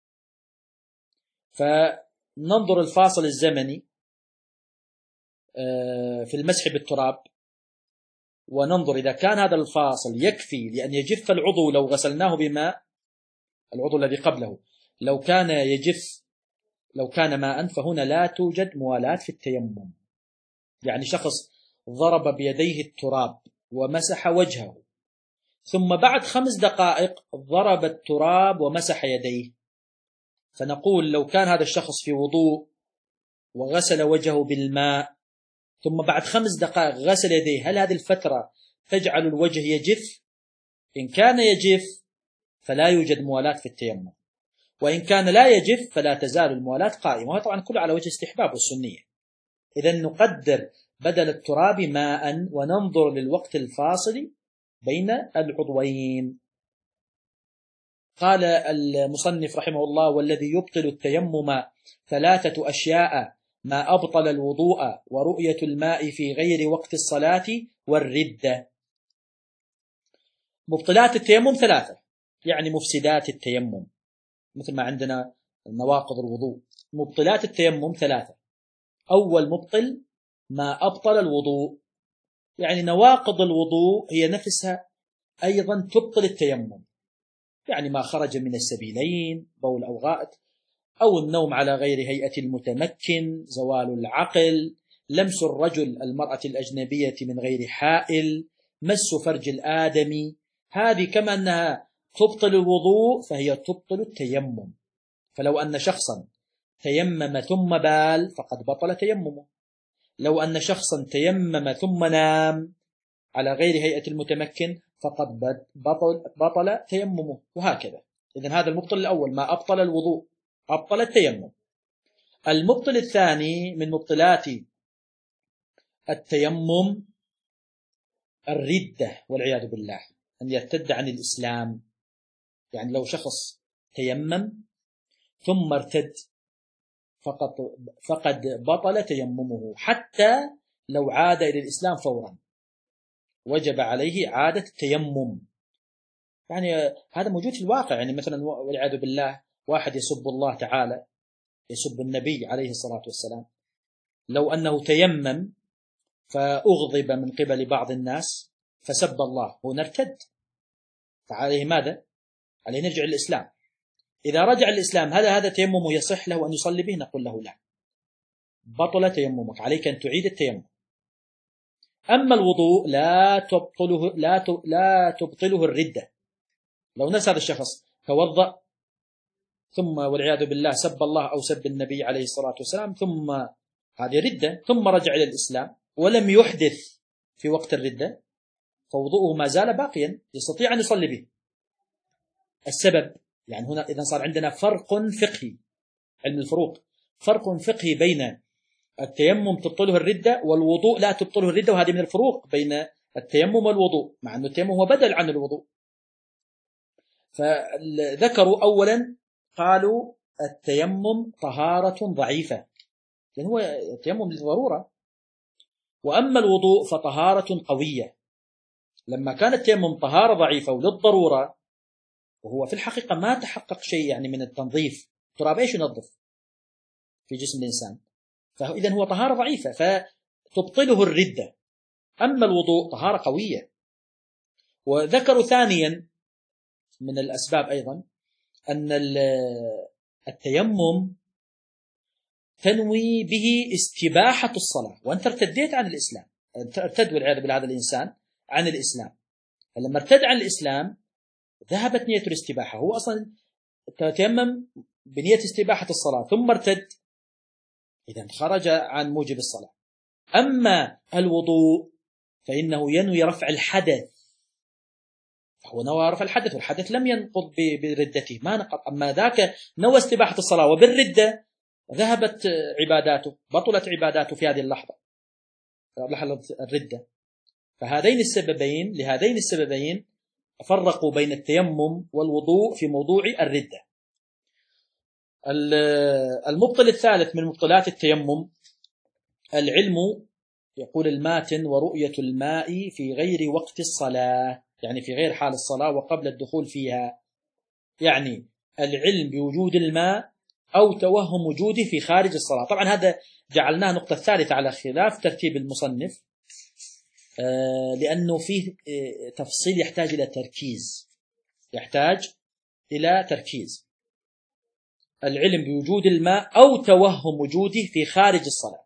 فننظر الفاصل الزمني في المسح بالتراب، وننظر إذا كان هذا الفاصل يكفي لأن يجف العضو لو غسلناه بماء، العضو الذي قبله لو كان يجف لو كان ماء، فهنا لا توجد موالاة في التيمم. يعني شخص ضرب بيديه التراب ومسح وجهه، ثم بعد خمس دقائق ضرب التراب ومسح يديه، فنقول لو كان هذا الشخص في وضوء وغسل وجهه بالماء ثم بعد خمس دقائق غسل يديه، هل هذه الفترة تجعل الوجه يجف؟ إن كان يجف فلا يوجد موالاة في التيمم، وإن كان لا يجف فلا تزال الموالاة قائمة. وهذا طبعا كله على وجه استحباب والسنية. إذن نقدر بدل التراب ماء وننظر للوقت الفاصل بين العضوين. قال المصنف رحمه الله: والذي يبطل التيمم ثلاثة أشياء: ما أبطل الوضوء، ورؤية الماء في غير وقت الصلاة، والردة. مبطلات التيمم ثلاثة، يعني مفسدات التيمم، مثل ما عندنا نواقض الوضوء. مبطلات التيمم ثلاثة: أول مبطل ما أبطل الوضوء، يعني نواقض الوضوء هي نفسها أيضا تبطل التيمم، يعني ما خرج من السبيلين، بول أو غائط، أو النوم على غير هيئة المتمكن، زوال العقل، لمس الرجل المرأة الأجنبية من غير حائل، مس فرج الآدمي. هذه كما أنها تبطل الوضوء فهي تبطل التيمم. فلو أن شخصا تيمم ثم بال فقد بطل تيممه، لو أن شخصا تيمم ثم نام على غير هيئة المتمكن فقد بطل, بطل تيممه، وهكذا. إذن هذا المبطل الأول ما أبطل الوضوء، أبطل التيمم. المبطل الثاني من مبطلات التيمم الردة والعياذ بالله، أن يرتد عن الإسلام. يعني لو شخص تيمم ثم ارتد فقد, فقد بطل تيممه، حتى لو عاد إلى الإسلام فورا وجب عليه إعادة التيمم. يعني هذا موجود في الواقع. يعني مثلا والعياذ بالله واحد يسب الله تعالى، يسب النبي عليه الصلاة والسلام، لو أنه تيمم فأغضب من قبل بعض الناس فسب الله، هو نرتد، فعليه ماذا؟ عليه نرجع الإسلام. إذا رجع الإسلام هل هذا تيممه يصح له أن يصلي به؟ نقول له لا، بطل تيممك، عليك أن تعيد التيمم. أما الوضوء لا تبطله لا لا تبطله الردة. لو نسى هذا الشخص توضأ ثم والعياذ بالله سب الله أو سب النبي عليه الصلاة والسلام، ثم هذه ردة، ثم رجع إلى الإسلام ولم يحدث في وقت الردة، فوضوءه ما زال باقيا، يستطيع أن يصلي به. السبب يعني هنا إذن صار عندنا فرق فقهي، علم الفروق، فرق فقهي بين التيمم تبطله الردة والوضوء لا تبطله الردة، وهذه من الفروق بين التيمم والوضوء، مع أن التيمم هو بدل عن الوضوء. فذكروا أولا قالوا التيمم طهارة ضعيفة، لأن هو التيمم للضرورة، وأما الوضوء فطهارة قوية. لما كان التيمم طهارة ضعيفة وللضرورة، وهو في الحقيقة ما تحقق شيء يعني من التنظيف، تراب ايش ينظف في جسم الإنسان؟ فإذا هو طهارة ضعيفة فتبطله الردة. أما الوضوء طهارة قوية. وذكروا ثانيا من الأسباب أيضا أن التيمم تنوي به استباحة الصلاة، وأنت ارتديت عن الإسلام، ارتد والعياذ بالله هذا الإنسان عن الإسلام، فلما ارتد عن الإسلام ذهبت نية الاستباحة. هو أصلا تيمم بنية استباحة الصلاة ثم ارتد، إذن خرج عن موجب الصلاة. أما الوضوء فإنه ينوي رفع الحدث، فهو نوى رفع الحدث، والحدث لم ينقض بردته، ما نقض. أما ذاك نوى استباحة الصلاة وبالردة ذهبت عباداته، بطلت عباداته في هذه اللحظة، لحظة الردة. فهذين السببين لهذين السببين فرقوا بين التيمم والوضوء في موضوع الردة. المبطل الثالث من مبطلات التيمم العلم، يقول الماتن: ورؤية الماء في غير وقت الصلاة، يعني في غير حال الصلاة وقبل الدخول فيها. يعني العلم بوجود الماء أو توهم وجوده في خارج الصلاة. طبعا هذا جعلناه نقطة ثالثة على خلاف ترتيب المصنف، لأنه فيه تفصيل يحتاج إلى تركيز، يحتاج إلى تركيز. العلم بوجود الماء أو توهم وجوده في خارج الصلاة.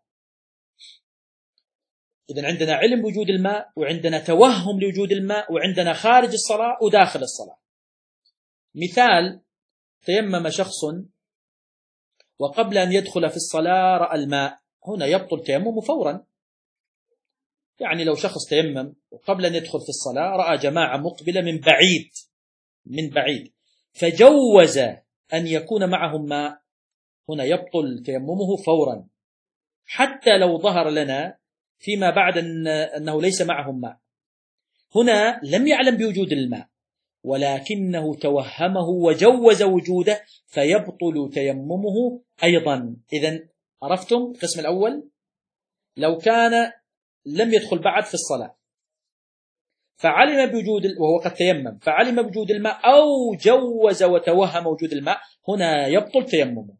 إذن عندنا علم بوجود الماء، وعندنا توهم لوجود الماء، وعندنا خارج الصلاة وداخل الصلاة. مثال: تيمم شخص وقبل أن يدخل في الصلاة رأى الماء، هنا يبطل تيممه فورا. يعني لو شخص تيمم وقبل أن يدخل في الصلاة رأى جماعة مقبلة من بعيد من بعيد فجوز أن يكون معهم ماء، هنا يبطل تيممه فورا، حتى لو ظهر لنا فيما بعد أن أنه ليس معهم ماء. هنا لم يعلم بوجود الماء، ولكنه توهمه وجوز وجوده، فيبطل تيممه أيضا. إذن عرفتم القسم الأول؟ لو كان لم يدخل بعد في الصلاة فعلم بوجود، وهو قد تيمم، فعلم بوجود الماء أو جوز وتوهم وجود الماء، هنا يبطل تيممه.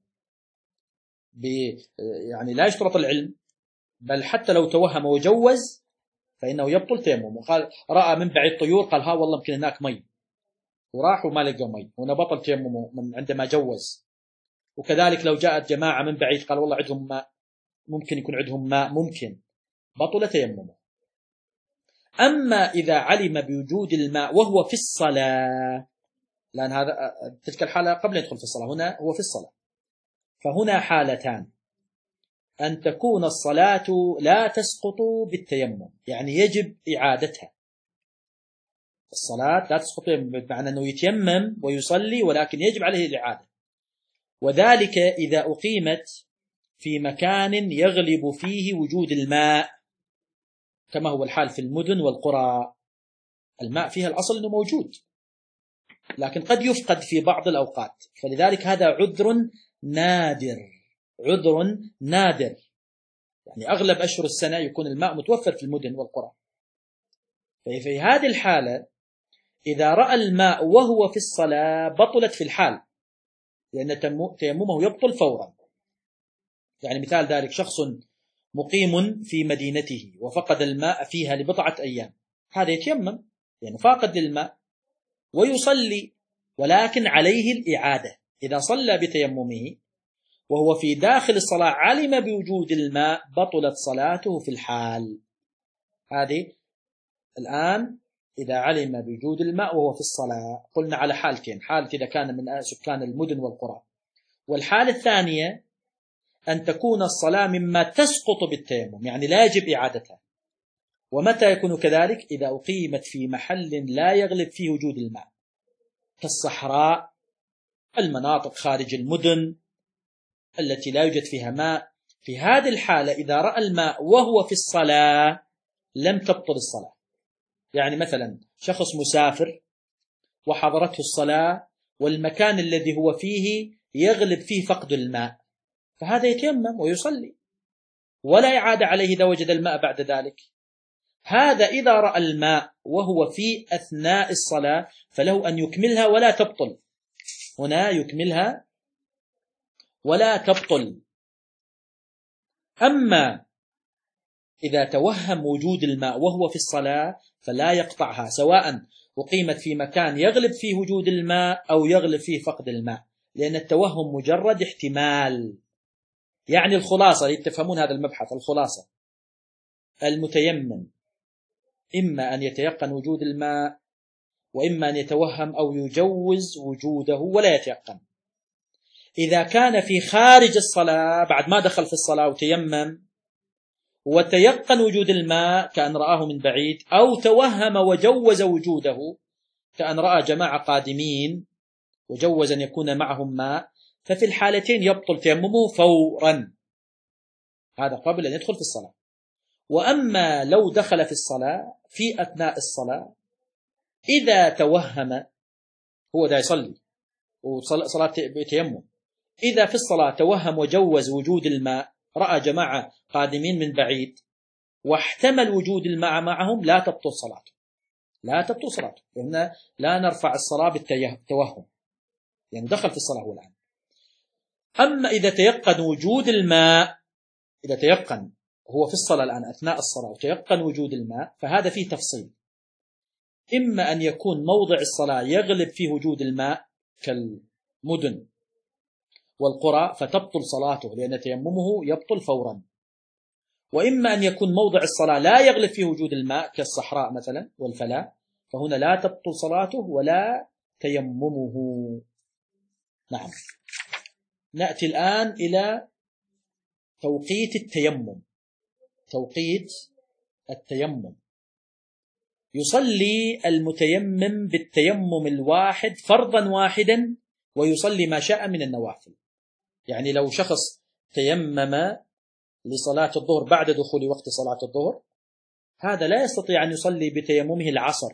يعني لا يشترط العلم، بل حتى لو توهم وجوز فإنه يبطل تيممه. قال رأى من بعيد طيور، قال ها والله يمكن هناك مي، وراح وما لقى مي، هنا بطل تيممه من عندما جوز. وكذلك لو جاءت جماعة من بعيد قال والله عندهم ماء، ممكن يكون عندهم ماء، ممكن، بطل تيممه. أما إذا علم بوجود الماء وهو في الصلاة، لأن هذا تلك الحالة قبل يدخل في الصلاة، هنا هو في الصلاة، فهنا حالتان: أن تكون الصلاة لا تسقط بالتيمم، يعني يجب إعادتها. الصلاة لا تسقط بمعنى أنه يتيمم ويصلي، ولكن يجب عليه الإعادة. وذلك إذا أقيمت في مكان يغلب فيه وجود الماء، كما هو الحال في المدن والقرى. الماء فيها الأصل أنه موجود، لكن قد يفقد في بعض الأوقات، فلذلك هذا عذر نادر، عذر نادر. يعني أغلب أشهر السنة يكون الماء متوفر في المدن والقرى. ففي هذه الحالة إذا رأى الماء وهو في الصلاة بطلت في الحال، لأن تيممه يبطل فورا. يعني مثال ذلك: شخص مقيم في مدينته وفقد الماء فيها لبضعة أيام، هذا يتيمم يعني فاقد للماء ويصلي، ولكن عليه الإعادة. إذا صلى بتيممه وهو في داخل الصلاة علم بوجود الماء، بطلت صلاته في الحال. هذه الآن إذا علم بوجود الماء وهو في الصلاة، قلنا على حالتين: حالة إذا كان من سكان المدن والقرى، والحالة الثانية أن تكون الصلاة مما تسقط بالتيمم، يعني لا يجب إعادتها. ومتى يكون كذلك؟ إذا أقيمت في محل لا يغلب فيه وجود الماء، كالصحراء، المناطق خارج المدن التي لا يوجد فيها ماء. في هذه الحالة إذا رأى الماء وهو في الصلاة لم تبطل الصلاة. يعني مثلا شخص مسافر وحضرته الصلاة والمكان الذي هو فيه يغلب فيه فقد الماء، فهذا يتيمم ويصلي ولا إعادة عليه إذا وجد الماء بعد ذلك. هذا إذا رأى الماء وهو في أثناء الصلاة فله أن يكملها ولا تبطل، هنا يكملها ولا تبطل. أما إذا توهم وجود الماء وهو في الصلاة فلا يقطعها، سواء أقيمت في مكان يغلب فيه وجود الماء أو يغلب فيه فقد الماء، لأن التوهم مجرد احتمال. يعني الخلاصة تفهمون هذا المبحث، الخلاصة: المتيمم إما أن يتيقن وجود الماء، وإما أن يتوهم أو يجوز وجوده ولا يتيقن. إذا كان في خارج الصلاة بعد ما دخل في الصلاة وتيمم وتيقن وجود الماء كأن رآه من بعيد، أو توهم وجوز وجوده كأن رأى جماعة قادمين وجوز أن يكون معهم ماء، ففي الحالتين يبطل تيممه فورا. هذا قبل أن يدخل في الصلاة. وأما لو دخل في الصلاة في أثناء الصلاة، إذا توهم، هو دا يصلي وصلاة بتيمم، إذا في الصلاة توهم وجوز وجود الماء، رأى جماعة قادمين من بعيد واحتمل وجود الماء معهم، لا تبطل صلاته، لا تبطل صلاته، لأن لا نرفع الصلاة بالتوهم. يعني دخل في الصلاة هو الآن. أما إذا تيقن وجود الماء، إذا تيقن هو في الصلاة الآن أثناء الصلاة وتيقن وجود الماء، فهذا فيه تفصيل. إما أن يكون موضع الصلاة يغلب فيه وجود الماء كالمدن والقرى فتبطل صلاته لأن تيممه يبطل فورا، وإما أن يكون موضع الصلاة لا يغلب فيه وجود الماء كالصحراء مثلا والفلاة، فهنا لا تبطل صلاته ولا تيممه. نعم. نأتي الآن إلى توقيت التيمم. توقيت التيمم: يصلي المتيمم بالتيمم الواحد فرضا واحدا ويصلي ما شاء من النوافل. يعني لو شخص تيمم لصلاة الظهر بعد دخول وقت صلاة الظهر، هذا لا يستطيع أن يصلي بتيممه العصر،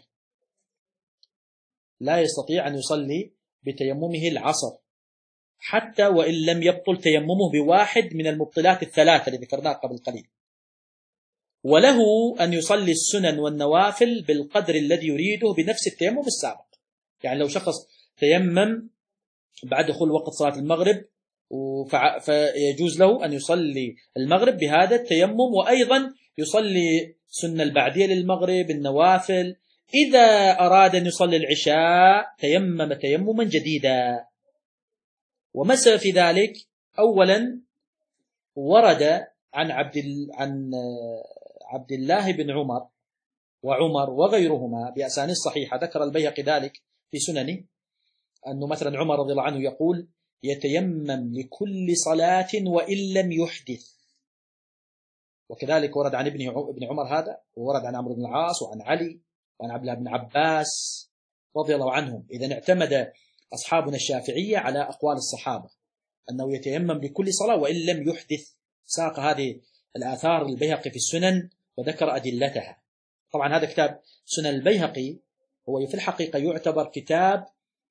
لا يستطيع أن يصلي بتيممه العصر حتى وإن لم يبطل تيممه بواحد من المبطلات الثلاثة اللي ذكرناها قبل قليل. وله أن يصلي السنن والنوافل بالقدر الذي يريده بنفس التيمم السابق. يعني لو شخص تيمم بعد دخول وقت صلاة المغرب فيجوز له أن يصلي المغرب بهذا التيمم، وأيضا يصلي سنة البعدية للمغرب النوافل. إذا أراد أن يصلي العشاء تيمم تيمما جديدا. ومثل في ذلك: أولا ورد عن عبد عن عبد الله بن عمر وعمر وغيرهما بأسانيد صحيحة، ذكر البيهقي ذلك في سننه، أنه مثلا عمر رضي الله عنه يقول: يتيمم لكل صلاة وإن لم يحدث. وكذلك ورد عن ابن عمر هذا، وورد عن عمرو بن العاص وعن علي وعن عبد الله بن عباس رضي الله عنهم. إذا اعتمد أصحابنا الشافعية على أقوال الصحابة أنه يتيمم لكل صلاة وإن لم يحدث. ساق هذه الآثار البيهقي في السنن وذكر أدلتها. طبعا هذا كتاب سنن البيهقي هو في الحقيقة يعتبر كتاب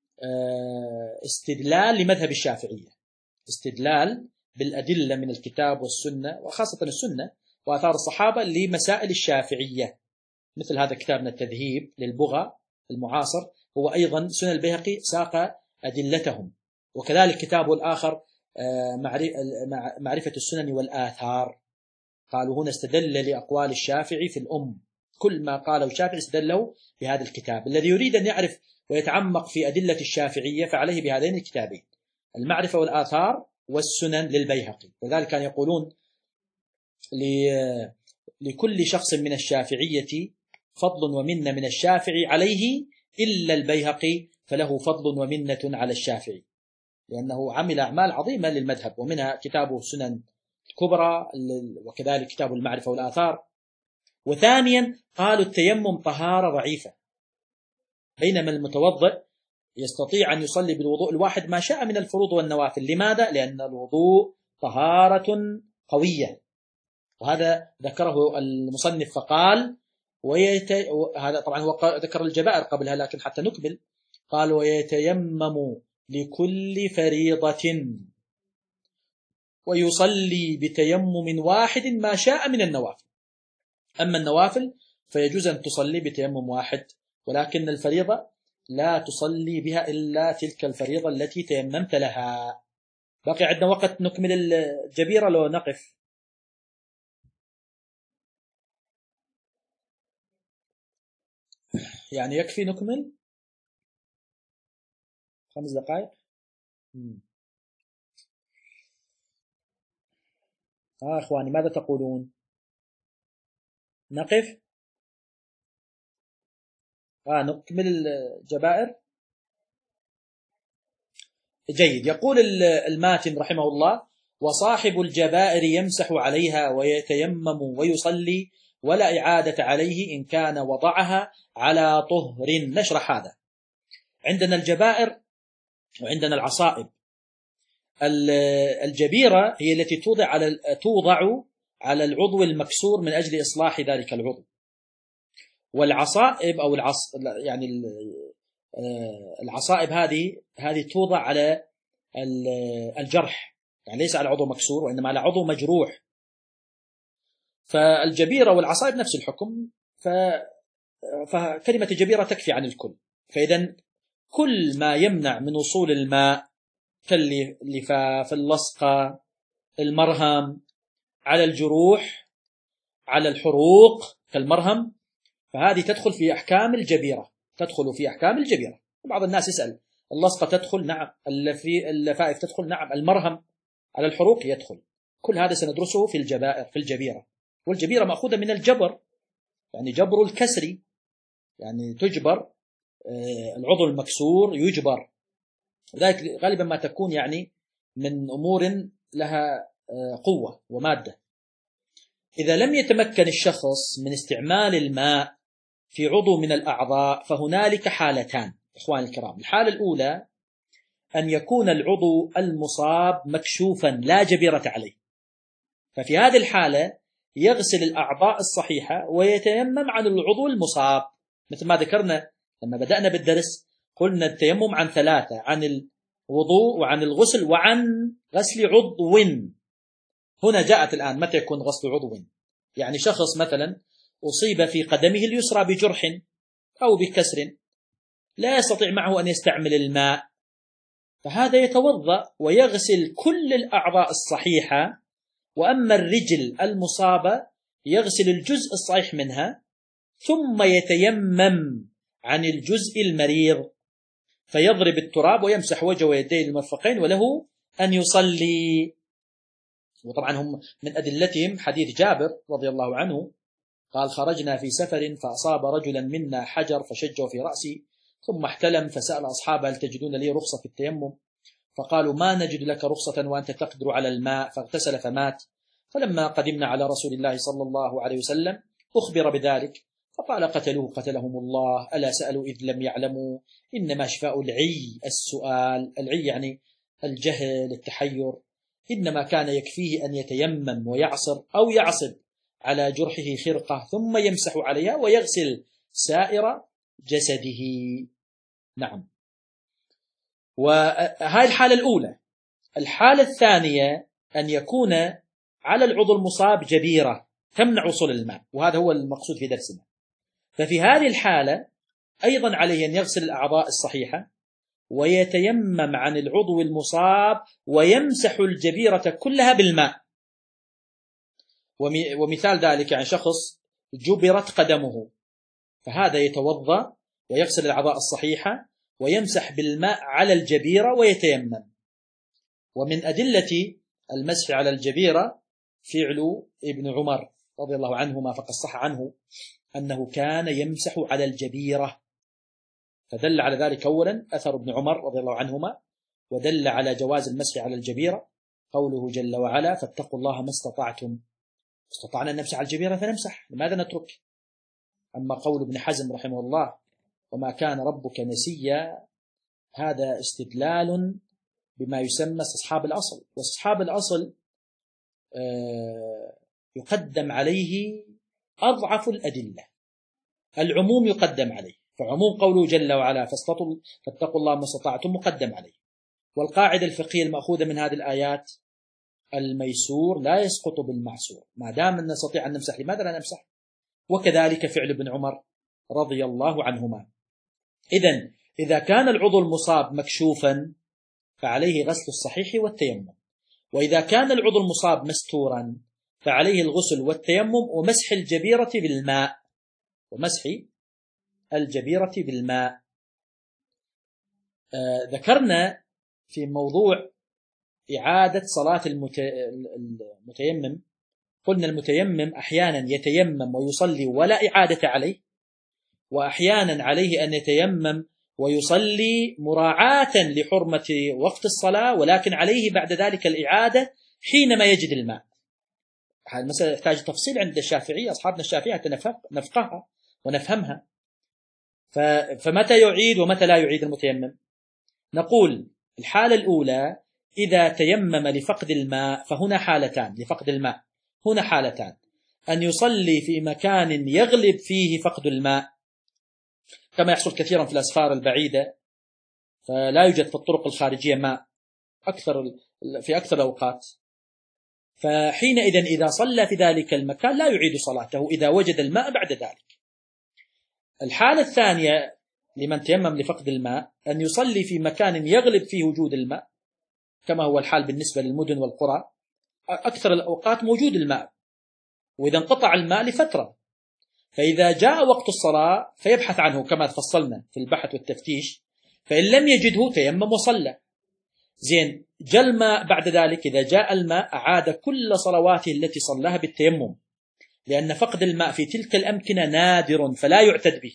استدلال لمذهب الشافعية، استدلال بالأدلة من الكتاب والسنة، وخاصة السنة وآثار الصحابة لمسائل الشافعية. مثل هذا كتابنا التذهيب للبغى المعاصر، هو أيضا سنن البيهقي ساق أدلتهم. وكذلك كتابه الآخر معرفة السنن والآثار، قالوا هنا استدل لأقوال الشافعي في الأم، كل ما قاله الشافعي استدله بهذا الكتاب. الذي يريد أن يعرف ويتعمق في أدلة الشافعية فعليه بهذين الكتابين: المعرفة والآثار والسنن للبيهقي. وذلك كانوا يقولون لكل شخص من الشافعية فضل ومنة من الشافعي عليه إلا البيهقي فله فضل ومنة على الشافعي، لأنه عمل أعمال عظيمة للمذهب، ومنها كتابه السنن الكبرى وكذلك كتاب المعرفة والآثار. وثانيا قالوا التيمم طهارة ضعيفة، بينما المتوضئ يستطيع أن يصلي بالوضوء الواحد ما شاء من الفروض والنوافل. لماذا؟ لأن الوضوء طهارة قوية. وهذا ذكره المصنف فقال ويت... هذا طبعا هو ذكر الجبائر قبلها، لكن حتى نكمل قال: ويتيمم لكل فريضة ويصلي بتيمم واحد ما شاء من النوافل. أما النوافل فيجوز أن تصلي بتيمم واحد، ولكن الفريضة لا تصلي بها إلا تلك الفريضة التي تيممت لها. باقي عندنا وقت نكمل الجبيرة لو نقف؟ يعني يكفي نكمل خمس دقائق. آه أخواني ماذا تقولون؟ نقف؟ آه نكمل الجبائر. جيد. يقول الماتن رحمه الله: وصاحب الجبائر يمسح عليها ويتيمم ويصلي ولا إعادة عليه إن كان وضعها على طهر. نشرح هذا. عندنا الجبائر وعندنا العصائب. الجبيرة هي التي توضع على توضع على العضو المكسور من أجل إصلاح ذلك العضو، والعصائب أو العص يعني العصائب هذه هذه توضع على الجرح، يعني ليس على عضو مكسور وإنما على عضو مجروح. فالجبيرة والعصائب نفس الحكم، فكلمة الجبيرة تكفي عن الكل. فإذا كل ما يمنع من وصول الماء كاللفاف، اللصقة، المرهم على الجروح، على الحروق كالمرهم، فهذه تدخل في أحكام الجبيرة، تدخل في أحكام الجبيرة. بعض الناس يسأل: اللصقة تدخل؟ نعم. اللفائف تدخل؟ نعم. المرهم على الحروق يدخل. كل هذا سندرسه في الجبائر، في الجبيرة. والجبيرة مأخوذة من الجبر، يعني جبر الكسر، يعني تجبر العضو المكسور يجبر، وذلك غالبا ما تكون يعني من أمور لها قوة ومادة. إذا لم يتمكن الشخص من استعمال الماء في عضو من الأعضاء فهنالك حالتان إخواني الكرام. الحالة الأولى أن يكون العضو المصاب مكشوفا لا جبيرة عليه، ففي هذه الحالة يغسل الأعضاء الصحيحة ويتيمم عن العضو المصاب، مثل ما ذكرنا لما بدأنا بالدرس، قلنا التيمم عن ثلاثة: عن الوضوء وعن الغسل وعن غسل عضو. هنا جاءت الآن متى يكون غسل عضو؟ يعني شخص مثلا أصيب في قدمه اليسرى بجرح أو بكسر لا يستطيع معه أن يستعمل الماء، فهذا يتوضأ ويغسل كل الأعضاء الصحيحة، وأما الرجل المصابة يغسل الجزء الصحيح منها ثم يتيمم عن الجزء المريض، فيضرب التراب ويمسح وجهه ويديه المرفقين وله أن يصلي. وطبعا هم من أدلتهم حديث جابر رضي الله عنه قال: خرجنا في سفر فأصاب رجلا منا حجر فشجه في رأسي ثم احتلم، فسأل أصحابه: هل تجدون لي رخصة في التيمم؟ فقالوا: ما نجد لك رخصة وأنت تقدر على الماء، فاغتسل فمات. فلما قدمنا على رسول الله صلى الله عليه وسلم أخبر بذلك فقال: قتلوه قتلهم الله، ألا سألوا إذ لم يعلموا، إنما شفاء العي السؤال. العي يعني الجهل، التحير. إنما كان يكفيه أن يتيمم ويعصر أو يعصب على جرحه خرقة ثم يمسح عليها ويغسل سائر جسده. نعم. وهذه الحالة الأولى. الحالة الثانية أن يكون على العضو المصاب جبيرة تمنع وصول الماء، وهذا هو المقصود في درسنا. ففي هذه الحالة أيضا عليه أن يغسل الأعضاء الصحيحة ويتيمم عن العضو المصاب ويمسح الجبيرة كلها بالماء. ومثال ذلك يعني شخص جبرت قدمه، فهذا يتوضأ ويغسل الأعضاء الصحيحة ويمسح بالماء على الجبيرة ويتيمم. ومن أدلة المسح على الجبيرة فعل ابن عمر رضي الله عنهما، فقد صح عنه أنه كان يمسح على الجبيرة، فدل على ذلك أولا أثر ابن عمر رضي الله عنهما، ودل على جواز المسح على الجبيرة قوله جل وعلا: فاتقوا الله ما استطعتم. استطعنا أن نمسح على الجبيرة فنمسح، لماذا نترك؟ أما قول ابن حزم رحمه الله: وما كان ربك نسيا، هذا استدلال بما يسمى استصحاب الأصل، واستصحاب الأصل يقدم عليه أضعف الأدلة، العموم يقدم عليه، فعموم قوله جل وعلا فاتقوا الله ما استطعتم مقدم عليه. والقاعدة الفقهية المأخوذة من هذه الآيات: الميسور لا يسقط بالمعسور، ما دام نستطيع أن نمسح لماذا لا نمسح؟ وكذلك فعل ابن عمر رضي الله عنهما. إذن إذا كان العضو المصاب مكشوفا فعليه غسل الصحيح والتيمم، وإذا كان العضو المصاب مستورا فعليه الغسل والتيمم ومسح الجبيرة بالماء ومسح الجبيرة بالماء. آه ذكرنا في موضوع إعادة صلاة المتيمم، قلنا المتيمم أحيانا يتيمم ويصلي ولا إعادة عليه، وأحيانا عليه أن يتيمم ويصلي مراعاة لحرمة وقت الصلاة، ولكن عليه بعد ذلك الإعادة حينما يجد الماء. هذه المسألة تحتاج تفصيل عند الشافعية، أصحابنا الشافعية حتى نفقهها ونفهمها. فمتى يعيد ومتى لا يعيد المتيمم؟ نقول الحالة الأولى إذا تيمم لفقد الماء فهنا حالتان لفقد الماء، هنا حالتان: أن يصلي في مكان يغلب فيه فقد الماء كما يحصل كثيرا في الأسفار البعيدة، فلا يوجد في الطرق الخارجية ماء أكثر في أكثر الأوقات، فحينئذ إذا صلى في ذلك المكان لا يعيد صلاته إذا وجد الماء بعد ذلك. الحالة الثانية لمن تيمم لفقد الماء أن يصلي في مكان يغلب فيه وجود الماء، كما هو الحال بالنسبة للمدن والقرى، أكثر الأوقات موجود الماء، وإذا انقطع الماء لفترة، فإذا جاء وقت الصلاة فيبحث عنه كما تفصلنا في البحث والتفتيش، فإن لم يجده تيمم وصلى. زين، جاء الماء بعد ذلك، إذا جاء الماء أعاد كل صلواته التي صلاها بالتيمم، لأن فقد الماء في تلك الأمكنة نادر فلا يعتد به.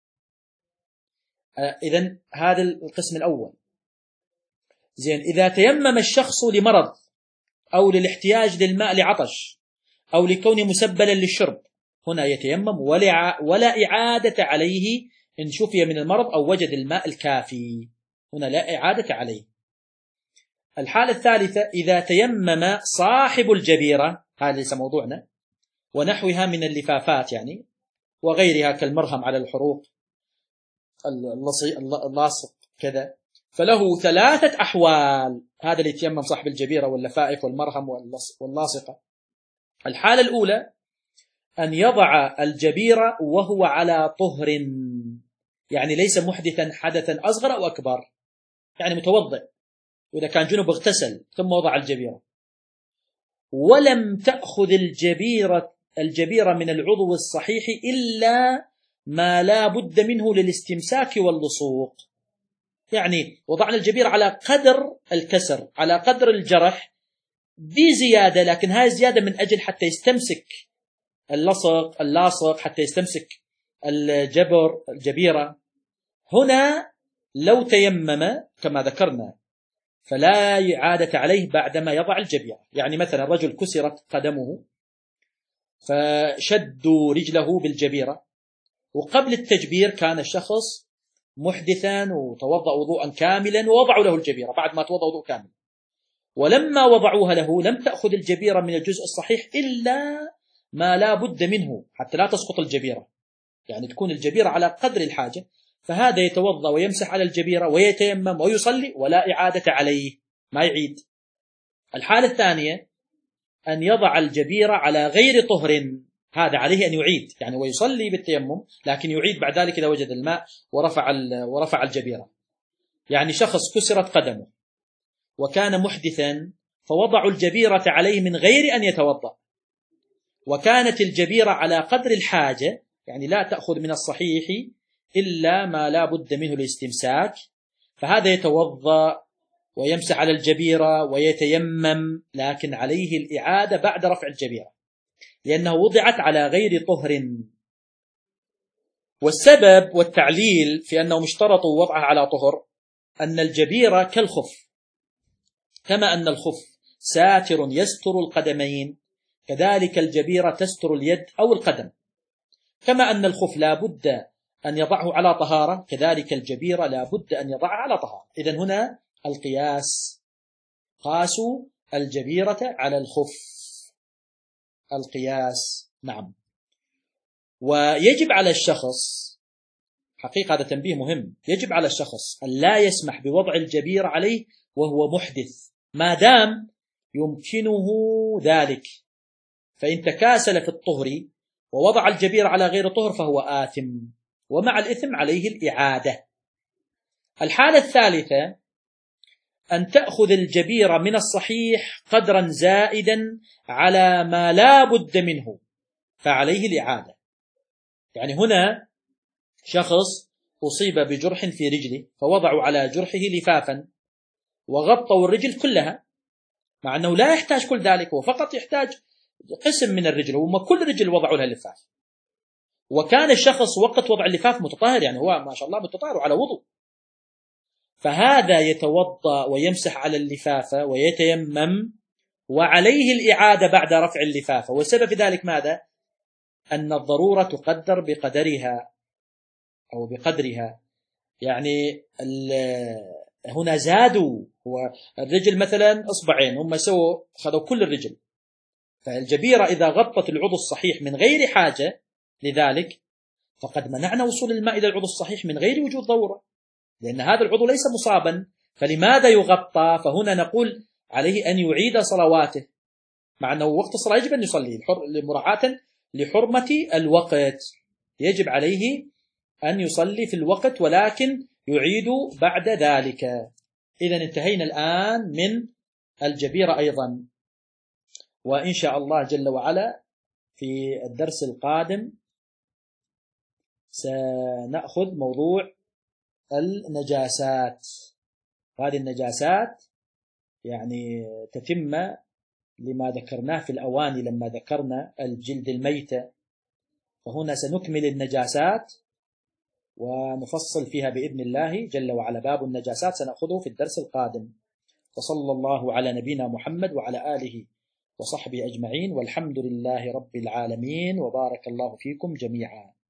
إذن هذا القسم الأول. زين، إذا تيمم الشخص لمرض أو للاحتياج للماء لعطش أو لكونه مسبلا للشرب، هنا يتيمم ولا, ولا إعادة عليه إن شفي من المرض أو وجد الماء الكافي، هنا لا إعادة عليه. الحالة الثالثة، إذا تيمم صاحب الجبيرة، هذا ليس موضوعنا، ونحوها من اللفافات يعني وغيرها كالمرهم على الحروق، اللاصق كذا، فله ثلاثة أحوال. هذا اللي يتيمم صاحب الجبيرة واللفائف والمرهم واللاصقة. الحالة الأولى أن يضع الجبيرة وهو على طهر، يعني ليس محدثا حدثا أصغر أو أكبر، يعني متوضئ، وإذا كان جنب اغتسل ثم وضع الجبيرة، ولم تأخذ الجبيرة الجبيرة من العضو الصحيح إلا ما لا بد منه للاستمساك واللصوق، يعني وضعنا الجبيرة على قدر الكسر، على قدر الجرح بزيادة، لكن هاي الزيادة من أجل حتى يستمسك اللصق اللاصق، حتى يستمسك الجبر الجبيرة. هنا لو تيمم كما ذكرنا فلا إعادة عليه بعدما يضع الجبيرة. يعني مثلا رجل كسرت قدمه فشدوا رجله بالجبيرة، وقبل التجبير كان الشخص محدثا وتوضأ وضوءا كاملا ووضعوا له الجبيرة بعد ما توضأ وضوء كامل، ولما وضعوها له لم تأخذ الجبيرة من الجزء الصحيح إلا ما لا بد منه حتى لا تسقط الجبيرة، يعني تكون الجبيرة على قدر الحاجة، فهذا يتوضأ ويمسح على الجبيرة ويتيمم ويصلي ولا إعادة عليه، ما يعيد. الحالة الثانية أن يضع الجبيرة على غير طهر، هذا عليه أن يعيد، يعني ويصلي بالتيمم لكن يعيد بعد ذلك إذا وجد الماء ورفع ورفع الجبيرة. يعني شخص كسرت قدمه وكان محدثا فوضعوا الجبيرة عليه من غير أن يتوضأ، وكانت الجبيرة على قدر الحاجة، يعني لا تأخذ من الصحيح إلا ما لا بد منه الاستمساك، فهذا يتوضأ ويمسح على الجبيرة ويتيمم، لكن عليه الإعادة بعد رفع الجبيرة لأنه وضعت على غير طهر. والسبب والتعليل في أنهم اشترطوا وضعها على طهر أن الجبيرة كالخف، كما أن الخف ساتر يستر القدمين كذلك الجبيرة تستر اليد أو القدم، كما أن الخف لا بد أن يضعه على طهارة كذلك الجبيرة لا بد أن يضعها على طهارة. إذن هنا القياس، قاسوا الجبيرة على الخف، القياس. نعم. ويجب على الشخص، حقيقة هذا تنبيه مهم، يجب على الشخص أن لا يسمح بوضع الجبيرة عليه وهو محدث ما دام يمكنه ذلك، فإن تكاسل في الطهر ووضع الجبيرة على غير طهر فهو آثم، ومع الإثم عليه الإعادة. الحالة الثالثة أن تأخذ الجبيرة من الصحيح قدرا زائدا على ما لا بد منه فعليه الإعادة. يعني هنا شخص أصيب بجرح في رجله فوضعوا على جرحه لفافا وغطوا الرجل كلها، مع أنه لا يحتاج كل ذلك، وفقط يحتاج قسم من الرجل، وما كل رجل وضعوا لها لفاف، وكان الشخص وقت وضع اللفاف متطهر، يعني هو ما شاء الله متطهر على وضوء، فهذا يتوضأ ويمسح على اللفافة ويتيمم وعليه الإعادة بعد رفع اللفافة. والسبب في ذلك ماذا؟ أن الضرورة تقدر بقدرها أو بقدرها، يعني هنا زادوا، والرجل مثلا أصبعين هم سووا خذوا كل الرجل، فالجبيرة إذا غطت العضو الصحيح من غير حاجة لذلك فقد منعنا وصول الماء إلى العضو الصحيح من غير وجود ضرورة، لأن هذا العضو ليس مصابا، فلماذا يغطى؟ فهنا نقول عليه أن يعيد صلواته، مع أنه وقت الصلاة يجب أن يصلي مراعاة لحرمة الوقت، يجب عليه أن يصلي في الوقت ولكن يعيد بعد ذلك. إذن انتهينا الآن من الجبيرة أيضا، وإن شاء الله جل وعلا في الدرس القادم سنأخذ موضوع النجاسات. هذه النجاسات يعني تتم لما ذكرناه في الأواني لما ذكرنا الجلد الميتة، فهنا سنكمل النجاسات ونفصل فيها بإذن الله جل وعلا. باب النجاسات سنأخذه في الدرس القادم. وصلى الله على نبينا محمد وعلى آله وصحبه أجمعين، والحمد لله رب العالمين، وبارك الله فيكم جميعا.